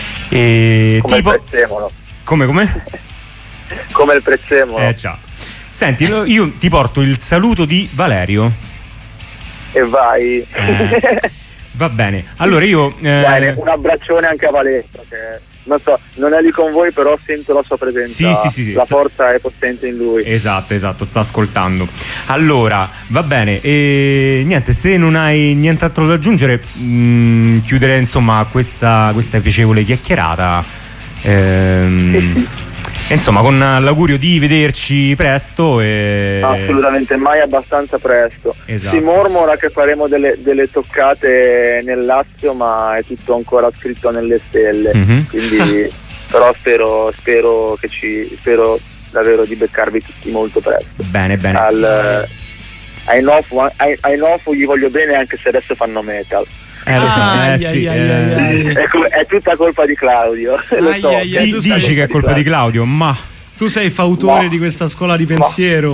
E come tipo... il prezzemolo. Come, come? Come il prezzemolo. Eh già. Senti, io ti porto il saluto di Valerio. E vai. Eh, va bene, allora io eh... Bene, un abbraccione anche a Valerio, che non so, non è lì con voi, però sento la sua presenza. Sì, sì, sì, sì. La forza è potente in lui. Esatto, esatto, sta ascoltando. Allora, va bene, e niente, se non hai nient'altro da aggiungere, mh, chiudere insomma questa, questa piacevole chiacchierata. Ehm... Sì, sì. Insomma, con l'augurio di vederci presto e... Assolutamente, mai abbastanza presto. Esatto. Si mormora che faremo delle, delle toccate nel Lazio, ma è tutto ancora scritto nelle stelle. Mm-hmm. Quindi però spero, spero che ci spero davvero di beccarvi tutti molto presto. Bene, bene. Al, ai, Nofu, ai, ai Nofu gli voglio bene, anche se adesso fanno metal. Eh, lo so, ah, eh, ai, sì, ai, eh. ai, ai. È, è tutta colpa di Claudio. Lo Ai, so. ai, ai, Di, dici che è colpa di Claudio, ma tu sei fautore no. di questa scuola di pensiero.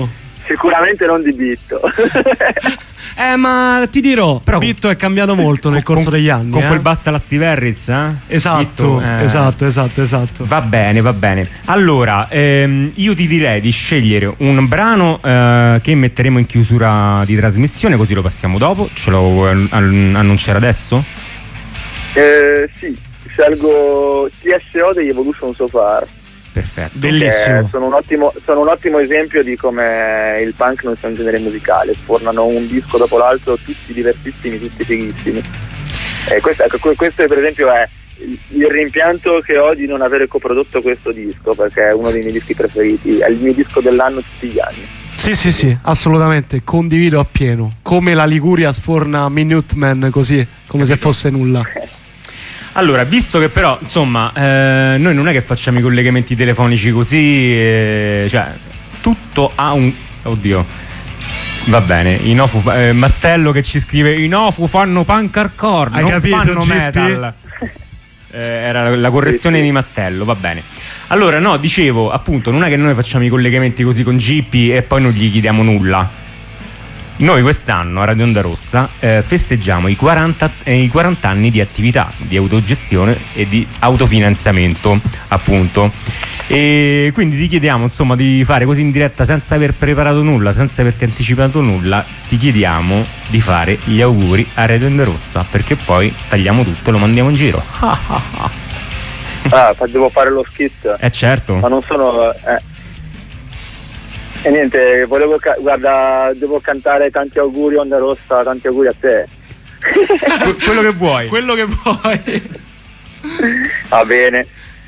Sicuramente non di Bitto. Eh, ma ti dirò, però Bitto è cambiato molto nel corso con, degli anni. Con eh? quel basta la Steve Harris, eh? Esatto, Bitto, eh. esatto, esatto, esatto. Va bene, va bene. Allora, ehm, io ti direi di scegliere un brano eh, che metteremo in chiusura di trasmissione, così lo passiamo dopo. Ce lo vuoi an- an- annunciare adesso? Eh, sì, scelgo T S O degli Evolution So Far. Perfetto. Bellissimo. Sono un, ottimo, sono un ottimo esempio di come il punk non sia un genere musicale, sfornano un disco dopo l'altro, tutti diversissimi, tutti fighissimi. Eh, questo, ecco, questo per esempio è il, il rimpianto che ho di non avere coprodotto questo disco, perché è uno dei miei dischi preferiti, è il mio disco dell'anno tutti gli anni. Sì, sì, sì, assolutamente, condivido appieno. Come la Liguria sforna Minutemen così, come se fosse nulla. Allora, visto che però, insomma, eh, noi non è che facciamo i collegamenti telefonici così, eh, cioè, tutto ha un... Oddio, va bene, i Nofu, eh, Mastello che ci scrive, i Nofu fanno punk hardcore, Hai non capito, fanno G P? metal. Eh, era la correzione Sì, sì. di Mastello, va bene. Allora, no, dicevo, appunto, non è che noi facciamo i collegamenti così con G P e poi non gli chiediamo nulla. Noi quest'anno a Radio Onda Rossa eh, festeggiamo i quaranta, eh, i quaranta anni di attività, di autogestione e di autofinanziamento, appunto. E quindi ti chiediamo, insomma, di fare così in diretta senza aver preparato nulla, senza averti anticipato nulla, ti chiediamo di fare gli auguri a Radio Onda Rossa, perché poi tagliamo tutto e lo mandiamo in giro. Ah, devo fare lo skit. Eh certo. Ma non sono... Eh. E niente, volevo ca- guarda, devo cantare tanti auguri Onda Rossa, tanti auguri a te. Que- quello che vuoi. Quello che vuoi. Va bene.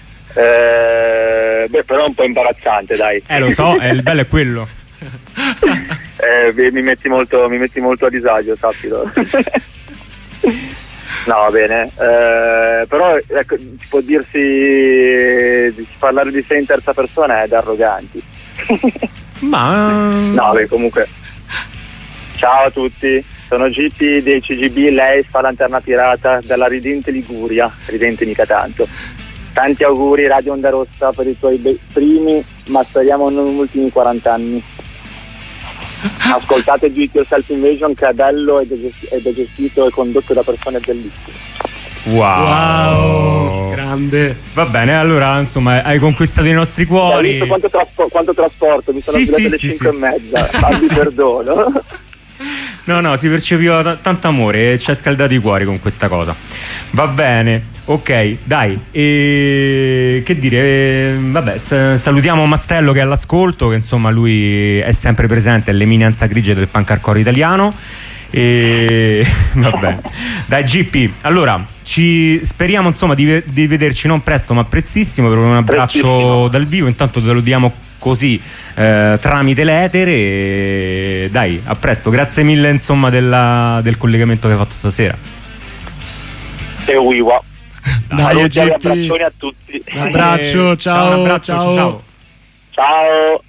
Eh, beh, però è un po' imbarazzante, dai. Eh, lo so, eh, il bello è quello. eh, mi metti molto, mi metti molto a disagio, sappilo. No, va bene. Eh, però ecco, si può dirsi, parlare di sé in terza persona è da arroganti. Ma no, beh, comunque ciao a tutti, sono G P dei C G B, lei fa Lanterna Pirata dalla ridente Liguria, ridente mica tanto. Tanti auguri Radio Onda Rossa per i tuoi be- primi, ma speriamo non ultimi quaranta anni. Ascoltate Do It Yourself Invasion, che è bello ed è, gesti- ed è gestito e condotto da persone bellissime. Wow. Wow, grande. Va bene, allora insomma hai conquistato i nostri Hai cuori. visto quanto, traspo- quanto trasporto? Mi sono Sì, svegliato sì, alle sì, cinque sì. e mezza, abbi perdono. No, no, si percepiva t- tanto amore e ci ha scaldato i cuori con questa cosa. Va bene, ok, dai. E che dire, eh, vabbè, s- salutiamo Mastello che è all'ascolto, che insomma lui è sempre presente, è l'eminenza grigia del punk hardcore italiano. E vabbè, dai G P, allora ci speriamo insomma di, ve- di vederci non presto ma prestissimo per un abbraccio Prestissimo. dal vivo. Intanto te lo diamo così eh, tramite l'etere e dai, a presto, grazie mille insomma della, del collegamento che hai fatto stasera. E uiwa. Dai, Saluti e G P. abbraccioni a tutti. Un abbraccio, Eh, ciao, un abbraccio, ciao. ciao. Ciao.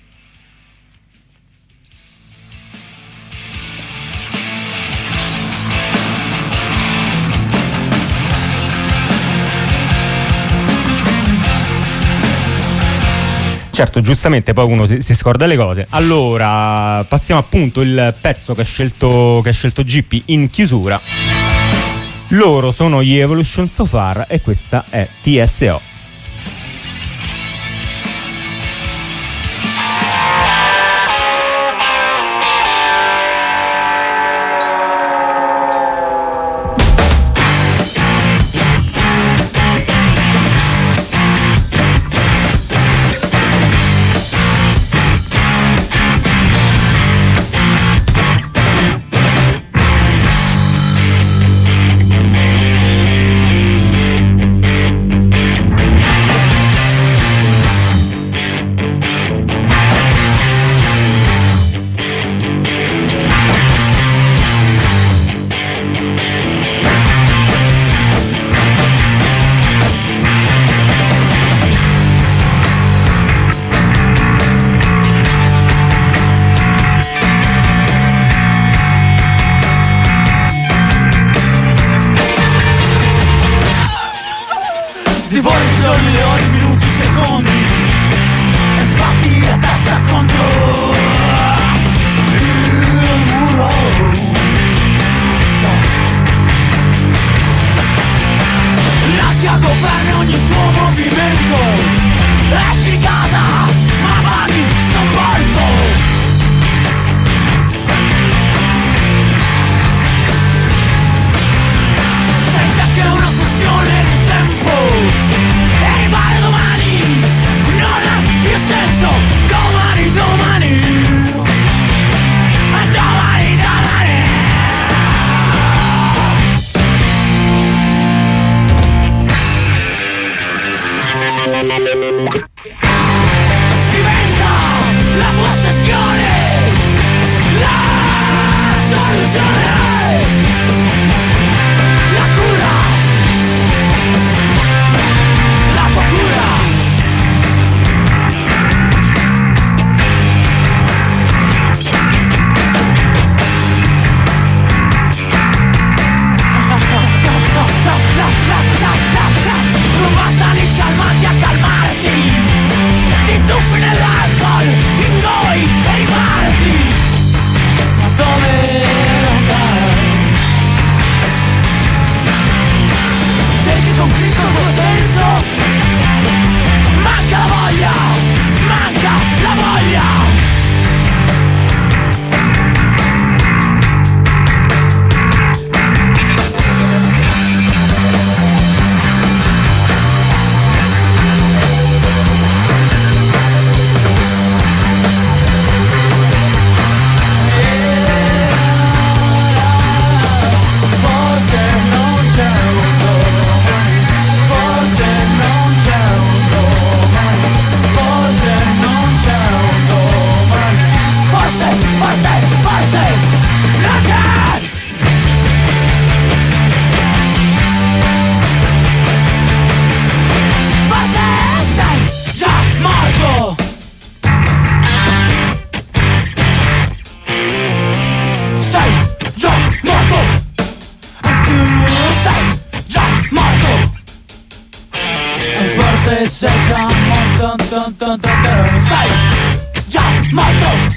Certo, giustamente poi uno si, si scorda le cose. Allora, passiamo appunto il pezzo che ha scelto, che ha scelto G P in chiusura. Loro sono gli Evolution So Far e questa è T S O. Divori giorni, le ore, minuti, secondi e sbatti la testa contro a comprare ogni tuo movimento. Esci di casa, ma vadi, sto morto. Sai già che è una questione di tempo e arrivare domani non ha più senso. Domani, domani, domani, domani. Diventa la possessione, la soluzione, la cura, la tua cura. Non bastano i calmanti a calmarti, ti tuffi nell'alcol, in noi e riparti. Ma dove andare? Cerchi con Cristo il tuo senso, manca la voglia, manca la voglia. Sei già morto, sei già morto.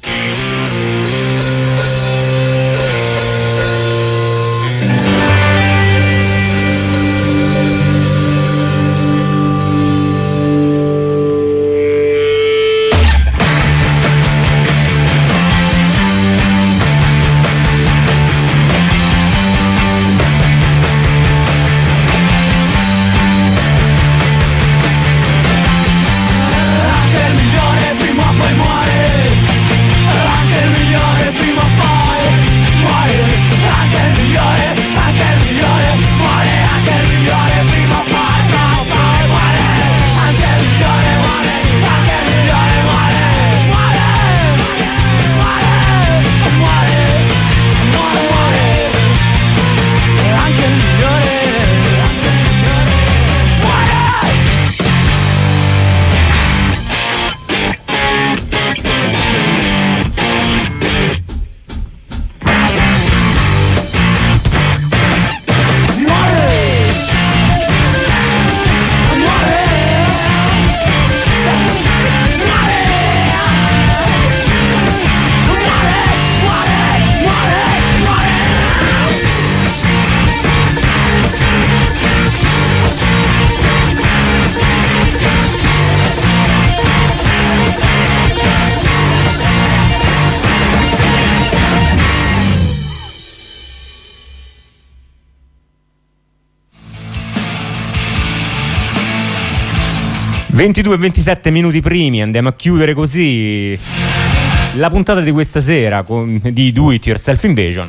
ventidue e ventisette minuti primi, andiamo a chiudere così la puntata di questa sera con, di Do It Yourself Invasion.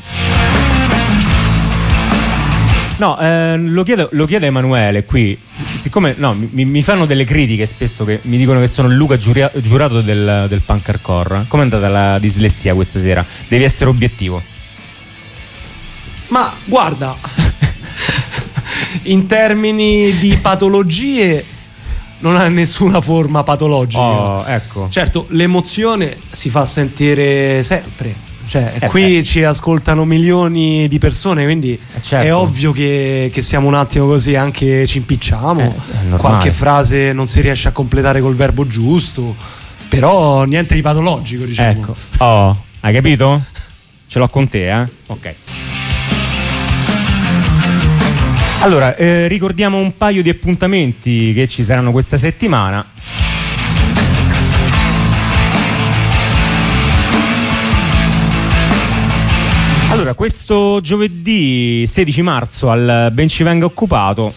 No, eh, lo chiedo, lo chiedo a Emanuele qui, siccome no, mi, mi fanno delle critiche spesso che mi dicono che sono il Luca giuria, giurato del, del punk hardcore. Com'è andata la dislessia questa sera? Devi essere obiettivo. Ma guarda, in termini di patologie non ha nessuna forma patologica. Oh, ecco. Certo, l'emozione si fa sentire sempre. Cioè, eh qui beh. ci ascoltano milioni di persone, quindi eh certo. è ovvio che, che siamo un attimo così, anche ci impicciamo. Eh, qualche frase non si riesce a completare col verbo giusto, però niente di patologico, diciamo. Ecco. Oh, hai capito? Ce l'ho con te, eh? Ok. Allora, eh, ricordiamo un paio di appuntamenti che ci saranno questa settimana. Allora, questo giovedì sedici marzo al Ben Ci Venga Occupato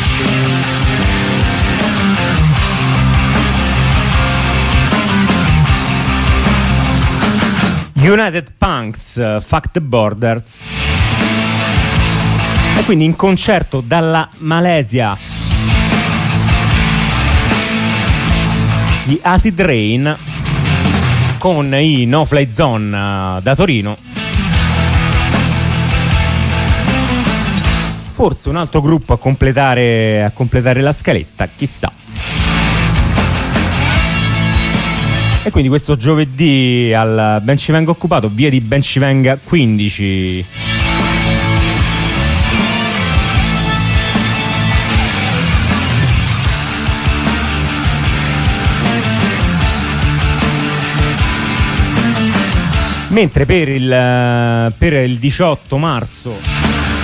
United Punks, Fuck the Borders, e quindi in concerto dalla Malesia gli Acid Rain con i No Fly Zone da Torino. Forse un altro gruppo a completare, a completare la scaletta, chissà. E quindi questo giovedì al Ben Ci Venga Occupato, via di Ben Ci Venga quindici. Mentre per il, per il diciotto marzo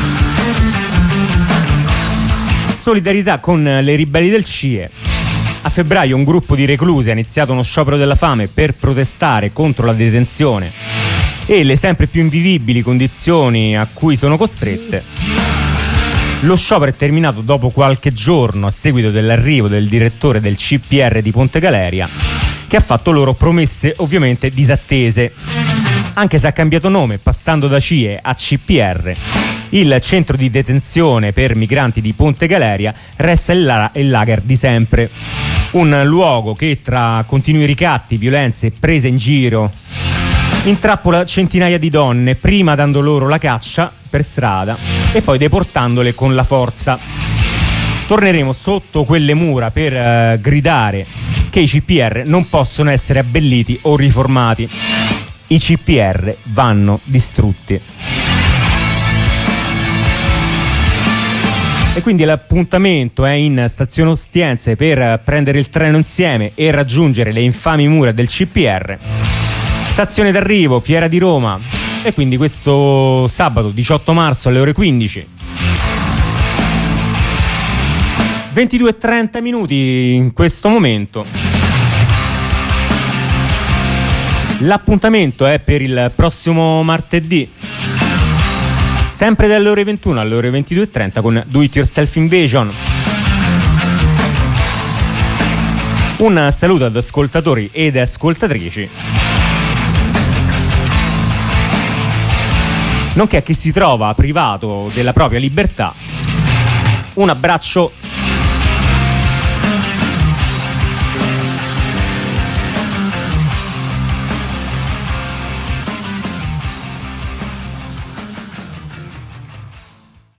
solidarietà con le ribelli del C I E. A febbraio un gruppo di reclusi ha iniziato uno sciopero della fame per protestare contro la detenzione e le sempre più invivibili condizioni a cui sono costrette. Lo sciopero è terminato dopo qualche giorno a seguito dell'arrivo del direttore del C P R di Ponte Galeria, che ha fatto loro promesse ovviamente disattese. Anche se ha cambiato nome, passando da C I E a C P R, il centro di detenzione per migranti di Ponte Galeria resta il, la- il lager di sempre. Un luogo che tra continui ricatti, violenze e prese in giro intrappola centinaia di donne, prima dando loro la caccia per strada e poi deportandole con la forza. Torneremo sotto quelle mura per uh, gridare che i C P R non possono essere abbelliti o riformati. I C P R vanno distrutti. E quindi l'appuntamento è in stazione Ostiense per prendere il treno insieme e raggiungere le infami mura del C P R. Stazione d'arrivo, Fiera di Roma. E quindi questo sabato diciotto marzo alle ore quindici. ventidue e trenta minuti in questo momento. L'appuntamento è per il prossimo martedì, sempre dalle ore ventuno alle ore ventidue e trenta con Do It Yourself Invasion. Un saluto ad ascoltatori ed ascoltatrici, nonché a chi si trova privato della propria libertà. Un abbraccio